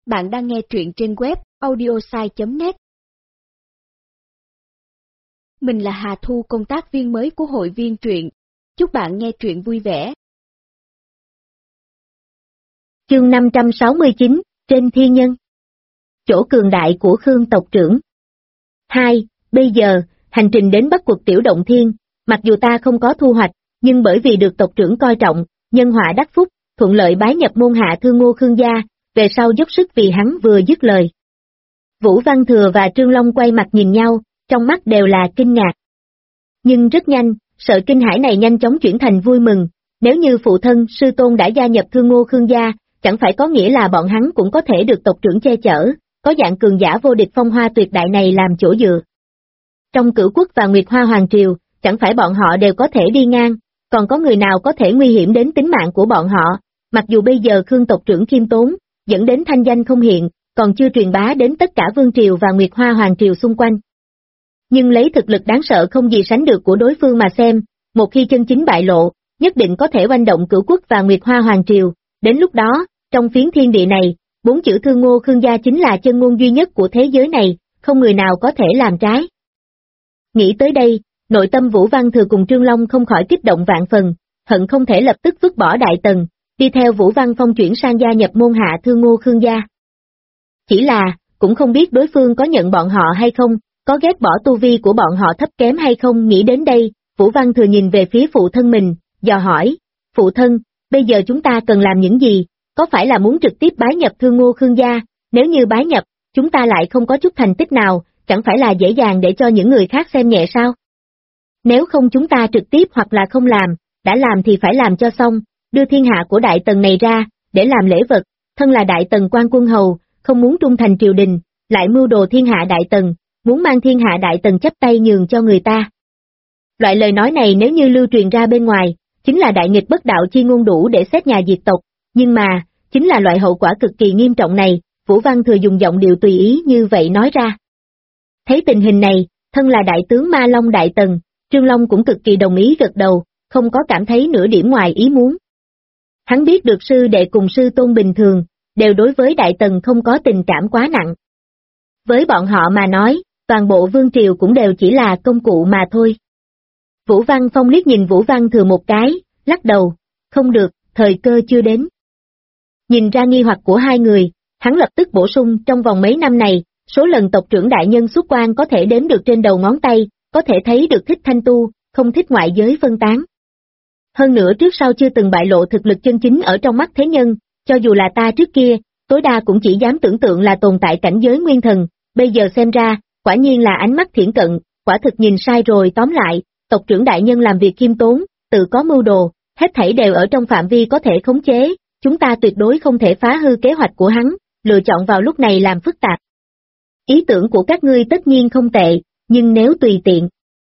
Bạn đang nghe truyện trên web audiosai.net. Mình là Hà Thu, công tác viên mới của hội viên truyện. Chúc bạn nghe truyện vui vẻ. Chương 569, Trên Thiên Nhân. Chỗ cường đại của Khương tộc trưởng. 2. Bây giờ, hành trình đến Bắc Quật Tiểu Động Thiên, mặc dù ta không có thu hoạch, nhưng bởi vì được tộc trưởng coi trọng, nhân họa đắc phúc, thuận lợi bái nhập môn hạ Thương Ngô Khương gia, về sau dốc sức vì hắn vừa dứt lời. Vũ Văn Thừa và Trương Long quay mặt nhìn nhau, trong mắt đều là kinh ngạc. Nhưng rất nhanh, sợ kinh hãi này nhanh chóng chuyển thành vui mừng, nếu như phụ thân sư tôn đã gia nhập Thương Ngô Khương gia, chẳng phải có nghĩa là bọn hắn cũng có thể được tộc trưởng che chở, có dạng cường giả vô địch phong hoa tuyệt đại này làm chỗ dựa. Trong Cửu Quốc và Nguyệt Hoa Hoàng Triều, chẳng phải bọn họ đều có thể đi ngang, còn có người nào có thể nguy hiểm đến tính mạng của bọn họ, mặc dù bây giờ Khương tộc trưởng khiêm tốn, dẫn đến thanh danh không hiện, còn chưa truyền bá đến tất cả Vương Triều và Nguyệt Hoa Hoàng Triều xung quanh. Nhưng lấy thực lực đáng sợ không gì sánh được của đối phương mà xem, một khi chân chính bại lộ, nhất định có thể oanh động Cửu Quốc và Nguyệt Hoa Hoàng Triều, đến lúc đó, trong phiến thiên địa này, 4 chữ Thương Ngô Khương gia chính là chân ngôn duy nhất của thế giới này, không người nào có thể làm trái. Nghĩ tới đây, nội tâm Vũ Văn Thừa cùng Trương Long không khỏi kích động vạn phần, hận không thể lập tức vứt bỏ Đại Tần, đi theo Vũ Văn Phong chuyển sang gia nhập môn hạ Thương Ngô Khương gia. Chỉ là, cũng không biết đối phương có nhận bọn họ hay không, có ghét bỏ tu vi của bọn họ thấp kém hay không. Nghĩ đến đây, Vũ Văn Thừa nhìn về phía phụ thân mình, dò hỏi, phụ thân, bây giờ chúng ta cần làm những gì, có phải là muốn trực tiếp bái nhập Thương Ngô Khương gia, nếu như bái nhập, chúng ta lại không có chút thành tích nào, chẳng phải là dễ dàng để cho những người khác xem nhẹ sao? Nếu không chúng ta trực tiếp hoặc là không làm, đã làm thì phải làm cho xong, đưa thiên hạ của Đại Tần này ra, để làm lễ vật, thân là Đại Tần quan quân hầu, không muốn trung thành triều đình, lại mưu đồ thiên hạ Đại Tần, muốn mang thiên hạ Đại Tần chấp tay nhường cho người ta. Loại lời nói này nếu như lưu truyền ra bên ngoài, chính là đại nghịch bất đạo chi ngôn đủ để xét nhà diệt tộc, nhưng mà, chính là loại hậu quả cực kỳ nghiêm trọng này, Vũ Văn Thừa dùng giọng điệu tùy ý như vậy nói ra. Thấy tình hình này, thân là đại tướng Ma Long Đại Tần, Trương Long cũng cực kỳ đồng ý gật đầu, không có cảm thấy nửa điểm ngoài ý muốn. Hắn biết được sư đệ cùng sư tôn bình thường, đều đối với Đại Tần không có tình cảm quá nặng. Với bọn họ mà nói, toàn bộ Vương Triều cũng đều chỉ là công cụ mà thôi. Vũ Văn Phong liếc nhìn Vũ Văn Thừa một cái, lắc đầu, không được, thời cơ chưa đến. Nhìn ra nghi hoặc của hai người, hắn lập tức bổ sung, trong vòng mấy năm này, số lần tộc trưởng đại nhân xuất quan có thể đếm được trên đầu ngón tay, có thể thấy được thích thanh tu, không thích ngoại giới phân tán. Hơn nữa trước sau chưa từng bại lộ thực lực chân chính ở trong mắt thế nhân, cho dù là ta trước kia, tối đa cũng chỉ dám tưởng tượng là tồn tại cảnh giới nguyên thần, bây giờ xem ra, quả nhiên là ánh mắt thiển cận, quả thực nhìn sai rồi. Tóm lại, tộc trưởng đại nhân làm việc khiêm tốn, tự có mưu đồ, hết thảy đều ở trong phạm vi có thể khống chế, chúng ta tuyệt đối không thể phá hư kế hoạch của hắn, lựa chọn vào lúc này làm phức tạp. Ý tưởng của các ngươi tất nhiên không tệ, nhưng nếu tùy tiện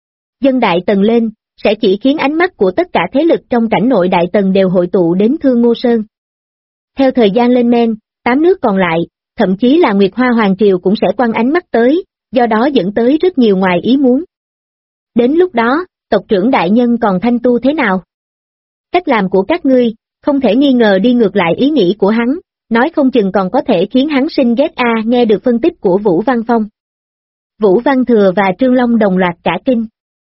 dân Đại Tần lên, sẽ chỉ khiến ánh mắt của tất cả thế lực trong cảnh nội Đại Tần đều hội tụ đến Thương Ngô Sơn. Theo thời gian lên men, 8 nước còn lại, thậm chí là Nguyệt Hoa Hoàng Triều cũng sẽ quăng ánh mắt tới, do đó dẫn tới rất nhiều ngoài ý muốn. Đến lúc đó, tộc trưởng đại nhân còn thanh tu thế nào? Cách làm của các ngươi, không thể nghi ngờ đi ngược lại ý nghĩ của hắn, nói không chừng còn có thể khiến hắn sinh ghét. Nghe được phân tích của Vũ Văn Phong. Vũ Văn Thừa và Trương Long đồng loạt cả kinh.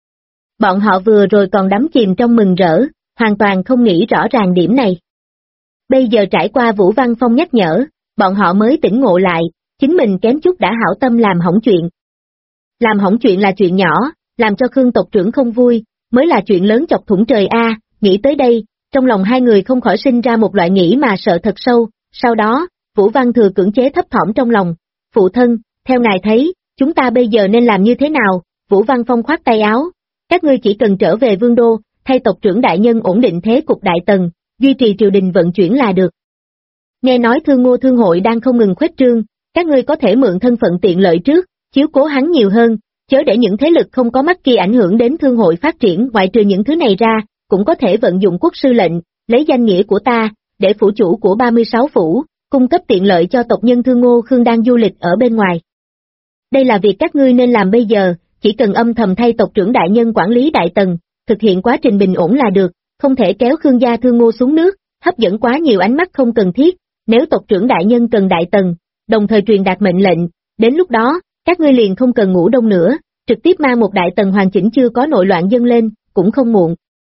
Bọn họ vừa rồi còn đắm chìm trong mừng rỡ, hoàn toàn không nghĩ rõ ràng điểm này. Bây giờ trải qua Vũ Văn Phong nhắc nhở, bọn họ mới tỉnh ngộ lại, chính mình kém chút đã hảo tâm làm hỏng chuyện. Làm hỏng chuyện là chuyện nhỏ, làm cho Khương tộc trưởng không vui, mới là chuyện lớn chọc thủng trời a. Nghĩ tới đây, trong lòng hai người không khỏi sinh ra một loại nghĩ mà sợ thật sâu, sau đó, Vũ Văn Thừa cưỡng chế thấp thỏm trong lòng, phụ thân, theo ngài thấy, chúng ta bây giờ nên làm như thế nào? Vũ Văn Phong khoát tay áo, các ngươi chỉ cần trở về Vương Đô, thay tộc trưởng đại nhân ổn định thế cục Đại Tần, duy trì triều đình vận chuyển là được. Nghe nói Thương Ngô Thương hội đang không ngừng khuếch trương, các ngươi có thể mượn thân phận tiện lợi trước, chiếu cố hắn nhiều hơn, chớ để những thế lực không có mắt kia ảnh hưởng đến thương hội phát triển. Ngoại trừ những thứ này ra, cũng có thể vận dụng quốc sư lệnh, lấy danh nghĩa của ta, để phủ chủ của 36 phủ, cung cấp tiện lợi cho tộc nhân Thương Ngô Khương đang du lịch ở bên ngoài. Đây là việc các ngươi nên làm bây giờ, chỉ cần âm thầm thay tộc trưởng đại nhân quản lý Đại Tần, thực hiện quá trình bình ổn là được, không thể kéo Khương gia Thương Ngô xuống nước, hấp dẫn quá nhiều ánh mắt không cần thiết. Nếu tộc trưởng đại nhân cần Đại Tần, đồng thời truyền đạt mệnh lệnh, đến lúc đó, các ngươi liền không cần ngủ đông nữa, trực tiếp mang một đại tần hoàn chỉnh chưa có nội loạn dâng lên, cũng không muộn.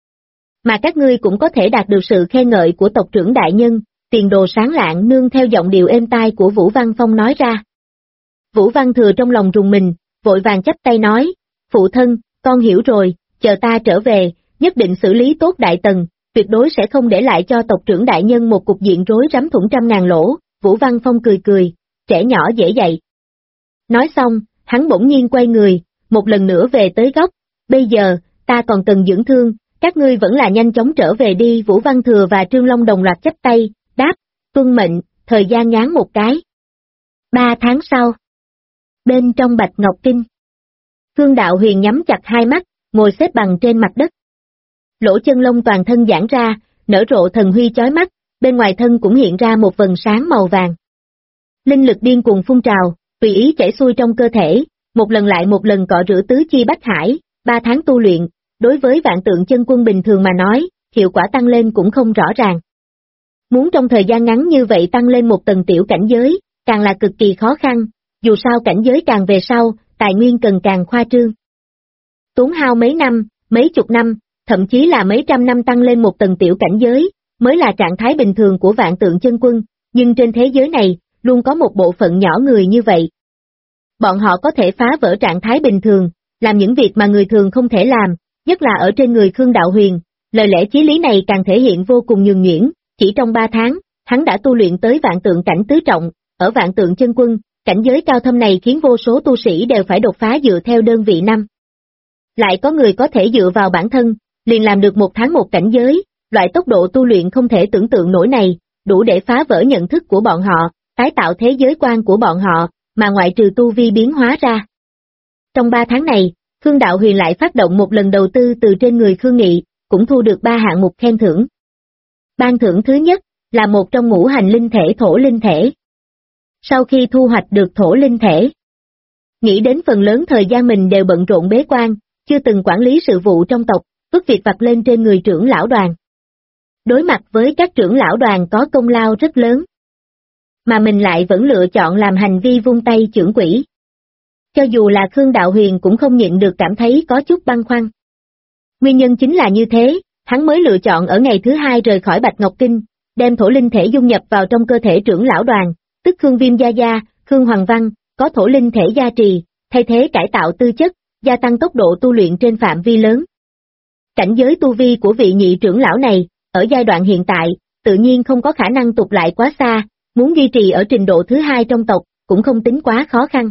Mà các ngươi cũng có thể đạt được sự khen ngợi của tộc trưởng đại nhân, tiền đồ sáng lạng nương theo giọng điệu êm tai của Vũ Văn Phong nói ra. Vũ Văn Thừa trong lòng rùng mình, vội vàng chắp tay nói, phụ thân, con hiểu rồi, chờ ta trở về, nhất định xử lý tốt đại tần, tuyệt đối sẽ không để lại cho tộc trưởng đại nhân một cục diện rối rắm thủng trăm ngàn lỗ. Vũ Văn Phong cười cười, trẻ nhỏ dễ dạy. Nói xong, hắn bỗng nhiên quay người, một lần nữa về tới góc, bây giờ, ta còn cần dưỡng thương, các ngươi vẫn là nhanh chóng trở về đi. Vũ Văn Thừa và Trương Long đồng loạt chắp tay, đáp, tuân mệnh, thời gian ngắn một cái. 3 tháng sau, bên trong Bạch Ngọc Kinh, Khương Đạo Huyền nhắm chặt hai mắt, ngồi xếp bằng trên mặt đất. Lỗ chân lông toàn thân giãn ra, nở rộ thần huy chói mắt, bên ngoài thân cũng hiện ra một vầng sáng màu vàng. Linh lực điên cuồng phun trào, tùy ý chảy xuôi trong cơ thể, một lần lại một lần cọ rửa tứ chi bách hải. 3 tháng tu luyện, đối với vạn tượng chân quân bình thường mà nói, hiệu quả tăng lên cũng không rõ ràng. Muốn trong thời gian ngắn như vậy tăng lên một tầng tiểu cảnh giới, càng là cực kỳ khó khăn, dù sao cảnh giới càng về sau, tài nguyên cần càng khoa trương. Tốn hao mấy năm, mấy chục năm, thậm chí là mấy trăm năm tăng lên một tầng tiểu cảnh giới, mới là trạng thái bình thường của vạn tượng chân quân, nhưng trên thế giới này, luôn có một bộ phận nhỏ người như vậy. Bọn họ có thể phá vỡ trạng thái bình thường, làm những việc mà người thường không thể làm, nhất là ở trên người Khương Đạo Huyền, lời lẽ chí lý này càng thể hiện vô cùng nhuần nhuyễn, chỉ trong 3 tháng, hắn đã tu luyện tới vạn tượng cảnh tứ trọng, ở vạn tượng chân quân, cảnh giới cao thâm này khiến vô số tu sĩ đều phải đột phá dựa theo đơn vị năm. Lại có người có thể dựa vào bản thân, liền làm được 1 tháng một cảnh giới, loại tốc độ tu luyện không thể tưởng tượng nổi này, đủ để phá vỡ nhận thức của bọn họ, tái tạo thế giới quan của bọn họ, mà ngoại trừ tu vi biến hóa ra. Trong 3 tháng này, Khương Đạo Huyền lại phát động một lần đầu tư từ trên người Khương Nghị, cũng thu được 3 hạng mục khen thưởng. Ban thưởng thứ nhất, là một trong ngũ hành linh thể thổ linh thể. Sau khi thu hoạch được thổ linh thể, nghĩ đến phần lớn thời gian mình đều bận rộn bế quan, chưa từng quản lý sự vụ trong tộc, vứt việc vặt lên trên người trưởng lão đoàn. Đối mặt với các trưởng lão đoàn có công lao rất lớn, mà mình lại vẫn lựa chọn làm hành vi vung tay chưởng quỷ. Cho dù là Khương Đạo Huyền cũng không nhịn được cảm thấy có chút băn khoăn. Nguyên nhân chính là như thế, hắn mới lựa chọn ở ngày thứ 2 rời khỏi Bạch Ngọc Kinh, đem thổ linh thể dung nhập vào trong cơ thể trưởng lão đoàn, tức Khương Viêm Gia Gia, Khương Hoàng Văn, có thổ linh thể gia trì, thay thế cải tạo tư chất, gia tăng tốc độ tu luyện trên phạm vi lớn. Cảnh giới tu vi của vị nhị trưởng lão này, ở giai đoạn hiện tại, tự nhiên không có khả năng tụt lại quá xa, muốn duy trì ở trình độ thứ 2 trong tộc, cũng không tính quá khó khăn.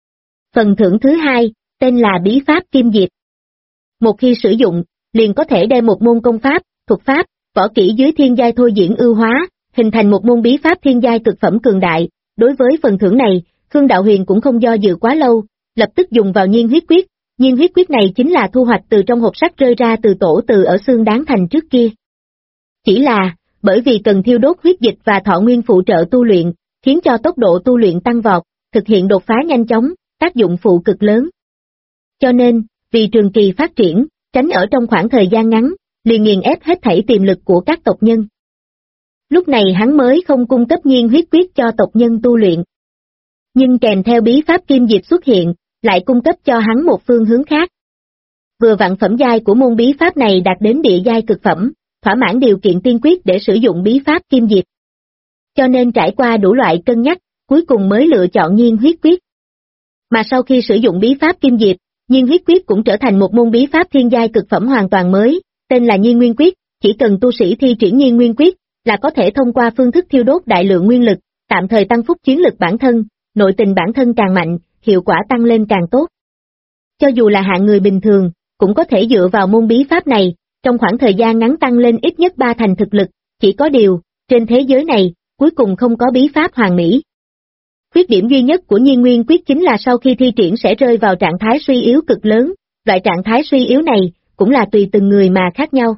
Phần thưởng thứ 2, tên là Bí Pháp Kim Diệp. Một khi sử dụng, liền có thể đem một môn công pháp, thuật pháp, võ kỹ dưới thiên giai thôi diễn ưu hóa, hình thành một môn bí pháp thiên giai cực phẩm cường đại. Đối với phần thưởng này, Khương Đạo Huyền cũng không do dự quá lâu, lập tức dùng vào nhiên huyết quyết. Nhiên huyết quyết này chính là thu hoạch từ trong hộp sắt rơi ra từ tổ từ ở xương Đáng Thành trước kia. Chỉ là, bởi vì cần thiêu đốt huyết dịch và thọ nguyên phụ trợ tu luyện, khiến cho tốc độ tu luyện tăng vọt, thực hiện đột phá nhanh chóng, tác dụng phụ cực lớn. Cho nên, vì trường kỳ phát triển, tránh ở trong khoảng thời gian ngắn, liền nghiền ép hết thảy tiềm lực của các tộc nhân. Lúc này hắn mới không cung cấp nhiên huyết quyết cho tộc nhân tu luyện. Nhưng kèm theo bí pháp kim diệp xuất hiện, lại cung cấp cho hắn một phương hướng khác. Vừa vặn phẩm giai của môn bí pháp này đạt đến địa giai cực phẩm, thỏa mãn điều kiện tiên quyết để sử dụng bí pháp kim diệp. Cho nên trải qua đủ loại cân nhắc, cuối cùng mới lựa chọn nhiên huyết quyết. Mà sau khi sử dụng bí pháp kim diệp, nhiên huyết quyết cũng trở thành một môn bí pháp thiên giai cực phẩm hoàn toàn mới, tên là nhiên nguyên quyết, chỉ cần tu sĩ thi triển nhiên nguyên quyết, là có thể thông qua phương thức thiêu đốt đại lượng nguyên lực, tạm thời tăng phúc chiến lực bản thân, nội tình bản thân càng mạnh, hiệu quả tăng lên càng tốt. Cho dù là hạng người bình thường, cũng có thể dựa vào môn bí pháp này, trong khoảng thời gian ngắn tăng lên ít nhất 3 thành thực lực, chỉ có điều, trên thế giới này, cuối cùng không có bí pháp hoàn mỹ. Khuyết điểm duy nhất của nhiên nguyên quyết chính là sau khi thi triển sẽ rơi vào trạng thái suy yếu cực lớn, loại trạng thái suy yếu này, cũng là tùy từng người mà khác nhau.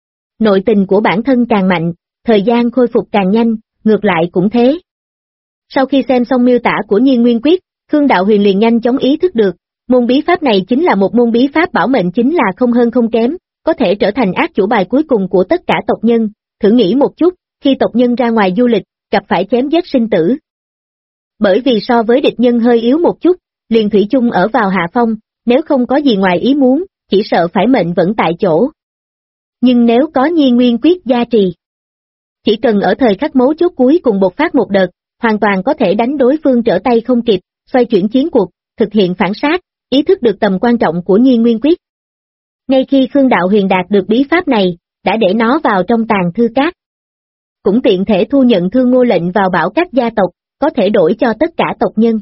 Nội tình của bản thân càng mạnh, thời gian khôi phục càng nhanh, ngược lại cũng thế. Sau khi xem xong miêu tả của nhiên nguyên quyết, Khương Đạo Huyền liền nhanh chóng ý thức được, môn bí pháp này chính là một môn bí pháp bảo mệnh, chính là không hơn không kém, có thể trở thành át chủ bài cuối cùng của tất cả tộc nhân. Thử nghĩ một chút, khi tộc nhân ra ngoài du lịch, gặp phải chém giết sinh tử. Bởi vì so với địch nhân hơi yếu một chút, liền thủy chung ở vào hạ phong, nếu không có gì ngoài ý muốn, chỉ sợ phải mệnh vẫn tại chỗ. Nhưng nếu có Nhi Nguyên Quyết gia trì, chỉ cần ở thời khắc mấu chốt cuối cùng bộc phát một đợt, hoàn toàn có thể đánh đối phương trở tay không kịp, xoay chuyển chiến cuộc, thực hiện phản sát, ý thức được tầm quan trọng của Nhi Nguyên Quyết. Ngay khi Khương Đạo Huyền đạt được bí pháp này, đã để nó vào trong tàng thư các. Cũng tiện thể thu nhận Thương Ngô lệnh vào bảo các gia tộc, có thể đổi cho tất cả tộc nhân.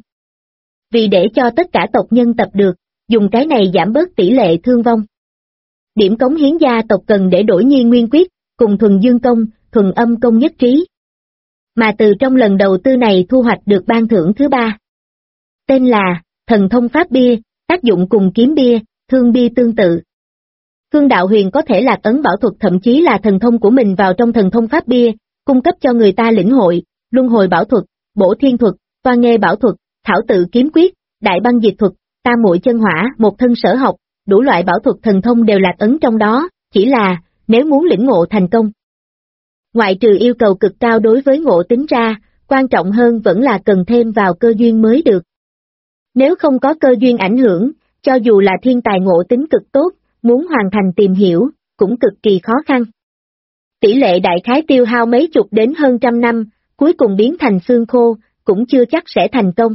Vì để cho tất cả tộc nhân tập được, dùng cái này giảm bớt tỷ lệ thương vong. Điểm cống hiến gia tộc cần để đổi Nhi Nguyên Quyết, cùng thuần dương công, thuần âm công nhất trí. Mà từ trong lần đầu tư này thu hoạch được ban thưởng thứ 3. Tên là Thần Thông Pháp Bia, tác dụng cùng kiếm bia, thương bia tương tự. Khương Đạo Huyền có thể lạc ấn bảo thuật thậm chí là thần thông của mình vào trong thần thông pháp bia, cung cấp cho người ta lĩnh hội, luân hồi bảo thuật, bổ thiên thuật, toa nghê bảo thuật, thảo tự kiếm quyết, đại băng diệt thuật, tam muội chân hỏa, một thân sở học, đủ loại bảo thuật thần thông đều lạc ấn trong đó, chỉ là, nếu muốn lĩnh ngộ thành công. Ngoại trừ yêu cầu cực cao đối với ngộ tính ra, quan trọng hơn vẫn là cần thêm vào cơ duyên mới được. Nếu không có cơ duyên ảnh hưởng, cho dù là thiên tài ngộ tính cực tốt, muốn hoàn thành tìm hiểu, cũng cực kỳ khó khăn. Tỷ lệ đại khái tiêu hao mấy chục đến hơn trăm năm, cuối cùng biến thành xương khô, cũng chưa chắc sẽ thành công.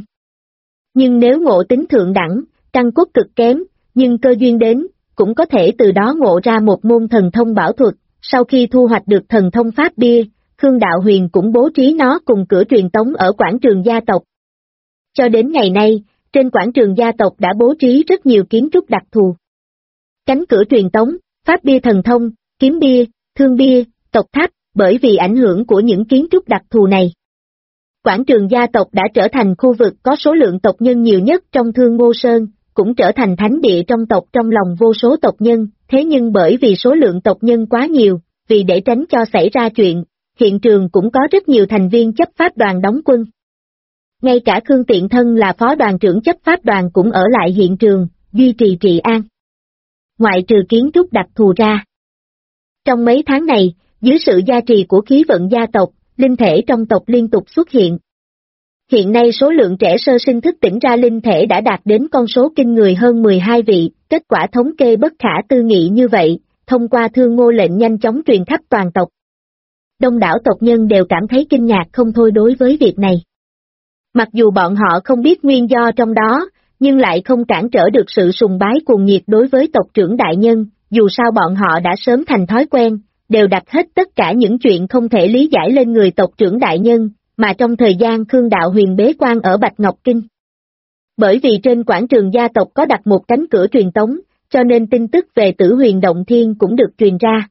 Nhưng nếu ngộ tính thượng đẳng, căn cốt cực kém, nhưng cơ duyên đến, cũng có thể từ đó ngộ ra một môn thần thông bảo thuật. Sau khi thu hoạch được thần thông pháp bia, Khương Đạo Huyền cũng bố trí nó cùng cửa truyền tống ở quảng trường gia tộc. Cho đến ngày nay, trên quảng trường gia tộc đã bố trí rất nhiều kiến trúc đặc thù. Cánh cửa truyền tống, pháp bia thần thông, kiếm bia, thương bia, tộc tháp, bởi vì ảnh hưởng của những kiến trúc đặc thù này. Quảng trường gia tộc đã trở thành khu vực có số lượng tộc nhân nhiều nhất trong Thương Ngô Sơn, cũng trở thành thánh địa trong tộc trong lòng vô số tộc nhân, thế nhưng bởi vì số lượng tộc nhân quá nhiều, vì để tránh cho xảy ra chuyện, hiện trường cũng có rất nhiều thành viên chấp pháp đoàn đóng quân. Ngay cả Khương Tiện Thân là phó đoàn trưởng chấp pháp đoàn cũng ở lại hiện trường, duy trì trị an. Ngoại trừ kiến trúc đặc thù ra. Trong mấy tháng này, dưới sự gia trì của khí vận gia tộc, linh thể trong tộc liên tục xuất hiện. Hiện nay số lượng trẻ sơ sinh thức tỉnh ra linh thể đã đạt đến con số kinh người hơn 12 vị, kết quả thống kê bất khả tư nghị như vậy, thông qua Thương Ngô lệnh nhanh chóng truyền khắp toàn tộc. Đông đảo tộc nhân đều cảm thấy kinh ngạc không thôi đối với việc này. Mặc dù bọn họ không biết nguyên do trong đó, nhưng lại không cản trở được sự sùng bái cuồng nhiệt đối với tộc trưởng đại nhân, dù sao bọn họ đã sớm thành thói quen, đều đặt hết tất cả những chuyện không thể lý giải lên người tộc trưởng đại nhân, mà trong thời gian Khương Đạo Huyền bế quan ở Bạch Ngọc Kinh. Bởi vì trên quảng trường gia tộc có đặt một cánh cửa truyền tống, cho nên tin tức về Tử Huyền Động Thiên cũng được truyền ra.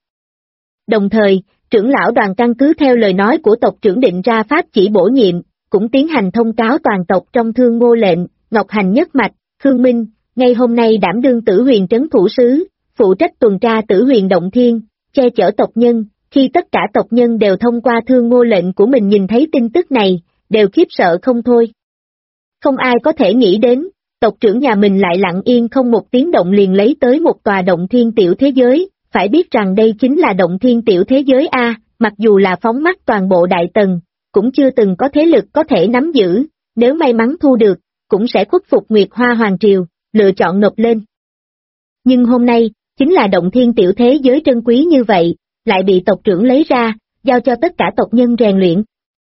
Đồng thời, trưởng lão đoàn căn cứ theo lời nói của tộc trưởng định ra pháp chỉ bổ nhiệm, cũng tiến hành thông cáo toàn tộc trong Thương Ngô lệnh, Ngọc Hành nhất mạch, Khương Minh, ngay hôm nay đảm đương Tử Huyền trấn thủ sứ, phụ trách tuần tra Tử Huyền Động Thiên, che chở tộc nhân. Khi tất cả tộc nhân đều thông qua Thương Ngô lệnh của mình nhìn thấy tin tức này, đều khiếp sợ không thôi. Không ai có thể nghĩ đến, tộc trưởng nhà mình lại lặng yên không một tiếng động liền lấy tới một tòa động thiên tiểu thế giới, phải biết rằng đây chính là động thiên tiểu thế giới A, mặc dù là phóng mắt toàn bộ đại tần, cũng chưa từng có thế lực có thể nắm giữ, nếu may mắn thu được, cũng sẽ khuất phục Nguyệt Hoa Hoàng Triều, lựa chọn nộp lên. Nhưng hôm nay, chính là động thiên tiểu thế giới trân quý như vậy, lại bị tộc trưởng lấy ra, giao cho tất cả tộc nhân rèn luyện.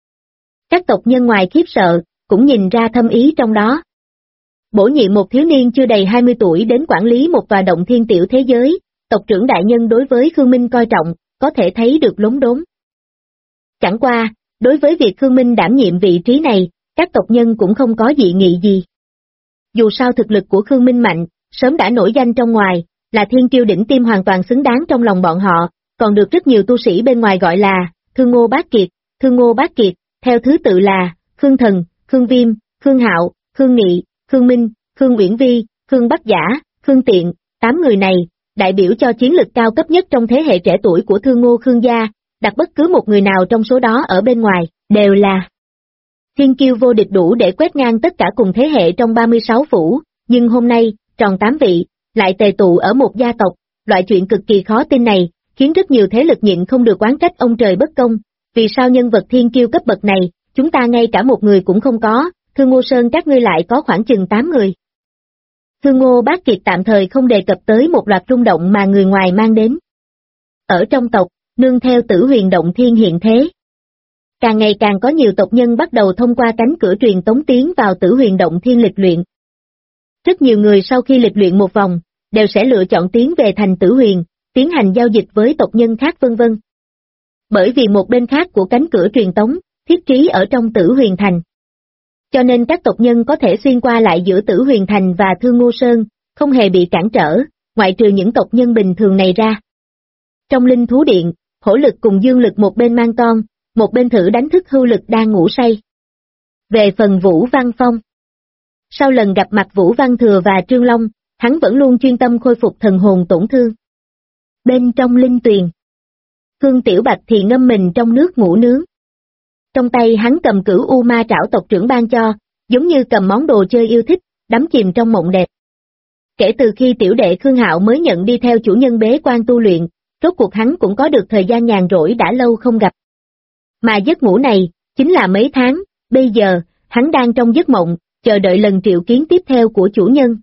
Các tộc nhân ngoài khiếp sợ, cũng nhìn ra thâm ý trong đó. Bổ nhiệm một thiếu niên chưa đầy 20 tuổi đến quản lý một tòa động thiên tiểu thế giới, tộc trưởng đại nhân đối với Khương Minh coi trọng, có thể thấy được lốm đốm. Chẳng qua, đối với việc Khương Minh đảm nhiệm vị trí này, các tộc nhân cũng không có dị nghị gì. Dù sao thực lực của Khương Minh mạnh, sớm đã nổi danh trong ngoài, là thiên kiêu đỉnh tim hoàn toàn xứng đáng trong lòng bọn họ, còn được rất nhiều tu sĩ bên ngoài gọi là Thương Ngô Bát Kiệt, Thương Ngô Bát Kiệt, theo thứ tự là Khương Thần, Khương Viêm, Khương Hạo, Khương Nghị, Khương Minh, Khương Uyển Vi, Khương Bắc Giả, Khương Tiện, 8 người này, đại biểu cho chiến lực cao cấp nhất trong thế hệ trẻ tuổi của Thương Ngô Khương gia, đặt bất cứ một người nào trong số đó ở bên ngoài, đều là thiên kiêu vô địch đủ để quét ngang tất cả cùng thế hệ trong 36 phủ, nhưng hôm nay, tròn 8 vị, lại tề tụ ở một gia tộc, loại chuyện cực kỳ khó tin này, khiến rất nhiều thế lực nhịn không được oán trách ông trời bất công, vì sao nhân vật thiên kiêu cấp bậc này, chúng ta ngay cả một người cũng không có, Thương Ngô Sơn các ngươi lại có khoảng chừng 8 người. Thương Ngô Bác Kiệt tạm thời không đề cập tới một loạt rung động mà người ngoài mang đến. Ở trong tộc, nương theo Tử Huyền Động Thiên hiện thế. Càng ngày càng có nhiều tộc nhân bắt đầu thông qua cánh cửa truyền tống tiến vào Tử Huyền Động Thiên lịch luyện. Rất nhiều người sau khi lịch luyện một vòng, đều sẽ lựa chọn tiến về thành Tử Huyền, tiến hành giao dịch với tộc nhân khác vân vân. Bởi vì một bên khác của cánh cửa truyền tống, thiết trí ở trong Tử Huyền Thành. Cho nên các tộc nhân có thể xuyên qua lại giữa Tử Huyền Thành và Thương Ngô Sơn, không hề bị cản trở, ngoại trừ những tộc nhân bình thường này ra. Trong Linh Thú Điện, Hổ Lực cùng Dương Lực một bên mang con, một bên thử đánh thức Hưu Lực đang ngủ say. Về phần Vũ Văn Phong. Sau lần gặp mặt Vũ Văn Thừa và Trương Long, hắn vẫn luôn chuyên tâm khôi phục thần hồn tổn thương. Bên trong linh tuyền, Khương Tiểu Bạch thì ngâm mình trong nước ngủ nướng. Trong tay hắn cầm Cửu U Ma Trảo tộc trưởng ban cho, giống như cầm món đồ chơi yêu thích, đắm chìm trong mộng đẹp. Kể từ khi tiểu đệ Khương Hạo mới nhận đi theo chủ nhân bế quan tu luyện, rốt cuộc hắn cũng có được thời gian nhàn rỗi đã lâu không gặp. Mà giấc ngủ này, chính là mấy tháng, bây giờ, hắn đang trong giấc mộng, chờ đợi lần triệu kiến tiếp theo của chủ nhân.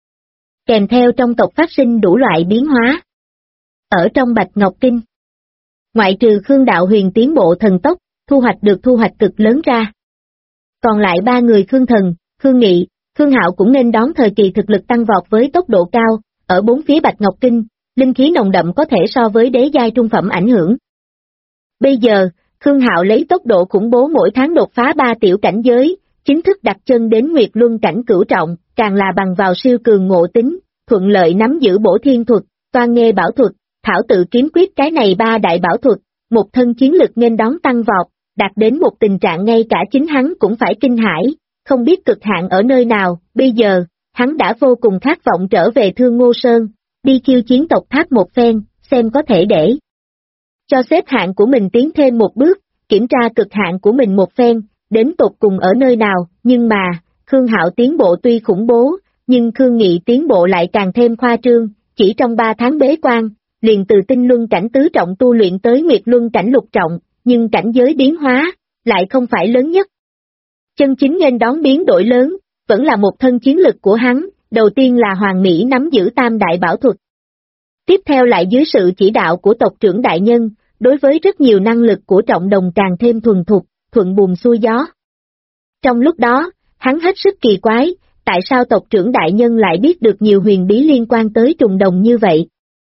Kèm theo trong tộc phát sinh đủ loại biến hóa. Ở trong Bạch Ngọc Kinh, ngoại trừ Khương Đạo Huyền tiến bộ thần tốc, thu hoạch cực lớn ra. Còn lại ba người Khương Thần, Khương Nghị, Khương Hạo cũng nên đón thời kỳ thực lực tăng vọt với tốc độ cao, ở bốn phía Bạch Ngọc Kinh, linh khí nồng đậm có thể so với đế giai trung phẩm ảnh hưởng. Bây giờ, Khương Hạo lấy tốc độ khủng bố mỗi tháng đột phá 3 tiểu cảnh giới, chính thức đặt chân đến Nguyệt Luân cảnh cửu trọng, càng là bằng vào siêu cường ngộ tính, thuận lợi nắm giữ bổ thiên thuật, toan nghê bảo thuật, thảo tự kiếm quyết cái này 3 đại bảo thuật, một thân chiến lực nên đón tăng vọt, đạt đến một tình trạng ngay cả chính hắn cũng phải kinh hãi, không biết cực hạn ở nơi nào. Bây giờ, hắn đã vô cùng khát vọng trở về Thương Ngô Sơn, đi khiêu chiến tộc Tháp một phen, xem có thể để cho xếp hạng của mình tiến thêm một bước, kiểm tra cực hạn của mình một phen, đến tột cùng ở nơi nào. Nhưng mà, Khương Hạo tiến bộ tuy khủng bố, nhưng Khương Nghị tiến bộ lại càng thêm khoa trương, chỉ trong 3 tháng bế quan, liền từ tinh luân cảnh tứ trọng tu luyện tới Nguyệt Luân cảnh lục trọng, nhưng cảnh giới biến hóa, lại không phải lớn nhất. Chân chính nên đón biến đổi lớn, vẫn là một thân chiến lực của hắn, đầu tiên là Hoàng Mỹ nắm giữ tam đại bảo thuật. Tiếp theo lại dưới sự chỉ đạo của tộc trưởng đại nhân, đối với rất nhiều năng lực của Trọng Đồng càng thêm thuần thục, thuận buồm xuôi gió. Trong lúc đó, hắn hết sức kỳ quái, tại sao tộc trưởng đại nhân lại biết được nhiều huyền bí liên quan tới trùng đồng như vậy.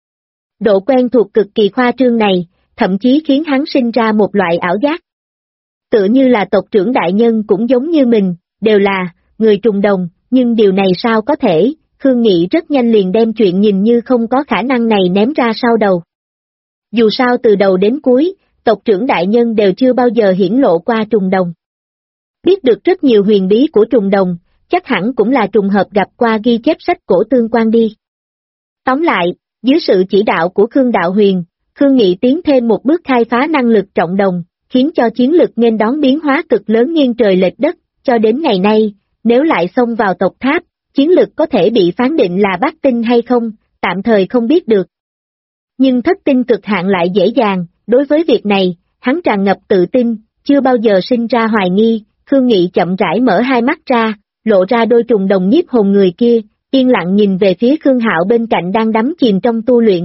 Độ quen thuộc cực kỳ khoa trương này, thậm chí khiến hắn sinh ra một loại ảo giác. Tựa như là tộc trưởng đại nhân cũng giống như mình, đều là người trùng đồng, nhưng điều này sao có thể. Khương Nghị rất nhanh liền đem chuyện nhìn như không có khả năng này ném ra sau đầu. Dù sao từ đầu đến cuối, tộc trưởng đại nhân đều chưa bao giờ hiển lộ qua trùng đồng. Biết được rất nhiều huyền bí của trùng đồng, chắc hẳn cũng là trùng hợp gặp qua ghi chép sách cổ tương quan đi. Tóm lại, dưới sự chỉ đạo của Khương Đạo Huyền, Khương Nghị tiến thêm một bước khai phá năng lực trọng đồng, khiến cho chiến lực nên đón biến hóa cực lớn nghiêng trời lệch đất, cho đến ngày nay, nếu lại xông vào tộc Tháp, chiến lực có thể bị phán định là bát tinh hay không, tạm thời không biết được. Nhưng thất tinh cực hạn lại dễ dàng, đối với việc này, hắn tràn ngập tự tin, chưa bao giờ sinh ra hoài nghi. Khương Nghị chậm rãi mở hai mắt ra, lộ ra đôi trùng đồng nhiếp hồn người kia, yên lặng nhìn về phía Khương Hạo bên cạnh đang đắm chìm trong tu luyện.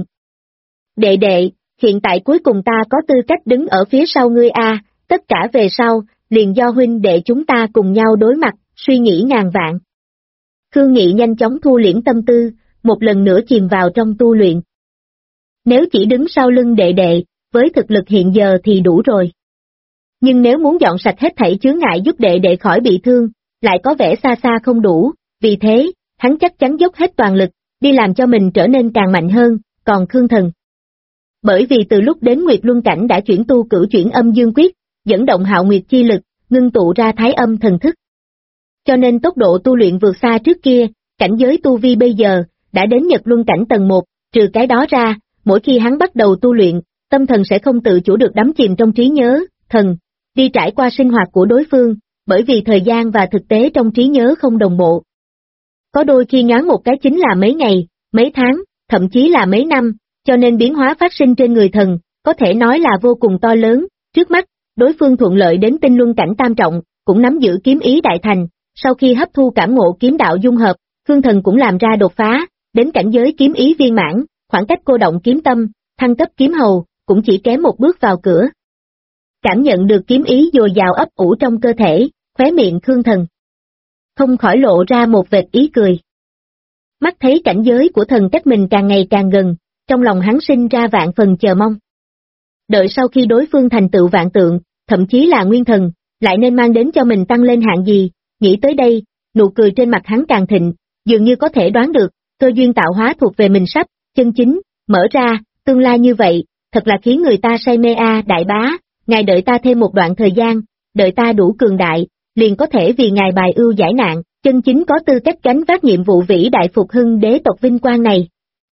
Đệ đệ, hiện tại cuối cùng ta có tư cách đứng ở phía sau ngươi a, tất cả về sau, liền do huynh đệ chúng ta cùng nhau đối mặt, suy nghĩ ngàn vạn. Khương Nghị nhanh chóng thu liễm tâm tư, một lần nữa chìm vào trong tu luyện. Nếu chỉ đứng sau lưng đệ đệ, với thực lực hiện giờ thì đủ rồi. Nhưng nếu muốn dọn sạch hết thảy chướng ngại giúp đệ đệ khỏi bị thương, lại có vẻ xa xa không đủ, vì thế, hắn chắc chắn dốc hết toàn lực, đi làm cho mình trở nên càng mạnh hơn. Còn Khương Thần, bởi vì từ lúc đến Nguyệt Luân cảnh đã chuyển tu cửu chuyển âm dương quyết, dẫn động hạo nguyệt chi lực, ngưng tụ ra thái âm thần thức. Cho nên tốc độ tu luyện vượt xa trước kia, cảnh giới tu vi bây giờ, đã đến Nhật Luân cảnh tầng 1, trừ cái đó ra, mỗi khi hắn bắt đầu tu luyện, tâm thần sẽ không tự chủ được đắm chìm trong trí nhớ, thần, đi trải qua sinh hoạt của đối phương, bởi vì thời gian và thực tế trong trí nhớ không đồng bộ. Có đôi khi nhoáng một cái chính là mấy ngày, mấy tháng, thậm chí là mấy năm, cho nên biến hóa phát sinh trên người thần, có thể nói là vô cùng to lớn. Trước mắt, đối phương thuận lợi đến tinh luân cảnh tam trọng, cũng nắm giữ kiếm ý đại thành, Sau khi hấp thu cảm ngộ kiếm đạo dung hợp, Khương Thần cũng làm ra đột phá, đến cảnh giới kiếm ý viên mãn, khoảng cách cô động kiếm tâm, thăng cấp kiếm hầu, cũng chỉ kém một bước vào cửa. Cảm nhận được kiếm ý dồi dào ấp ủ trong cơ thể, khóe miệng Khương Thần không khỏi lộ ra một vệt ý cười. Mắt thấy cảnh giới của thần cách mình càng ngày càng gần, trong lòng hắn sinh ra vạn phần chờ mong. Đợi sau khi đối phương thành tựu vạn tượng, thậm chí là nguyên thần, lại nên mang đến cho mình tăng lên hạng gì, nghĩ tới đây, nụ cười trên mặt hắn càng thịnh, dường như có thể đoán được, cơ duyên tạo hóa thuộc về mình sắp, chân chính, mở ra, tương lai như vậy, thật là khiến người ta say mê a. Đại bá, ngài đợi ta thêm một đoạn thời gian, đợi ta đủ cường đại, liền có thể vì ngài bài ưu giải nạn, chân chính có tư cách gánh vác nhiệm vụ vĩ đại phục hưng đế tộc vinh quang này.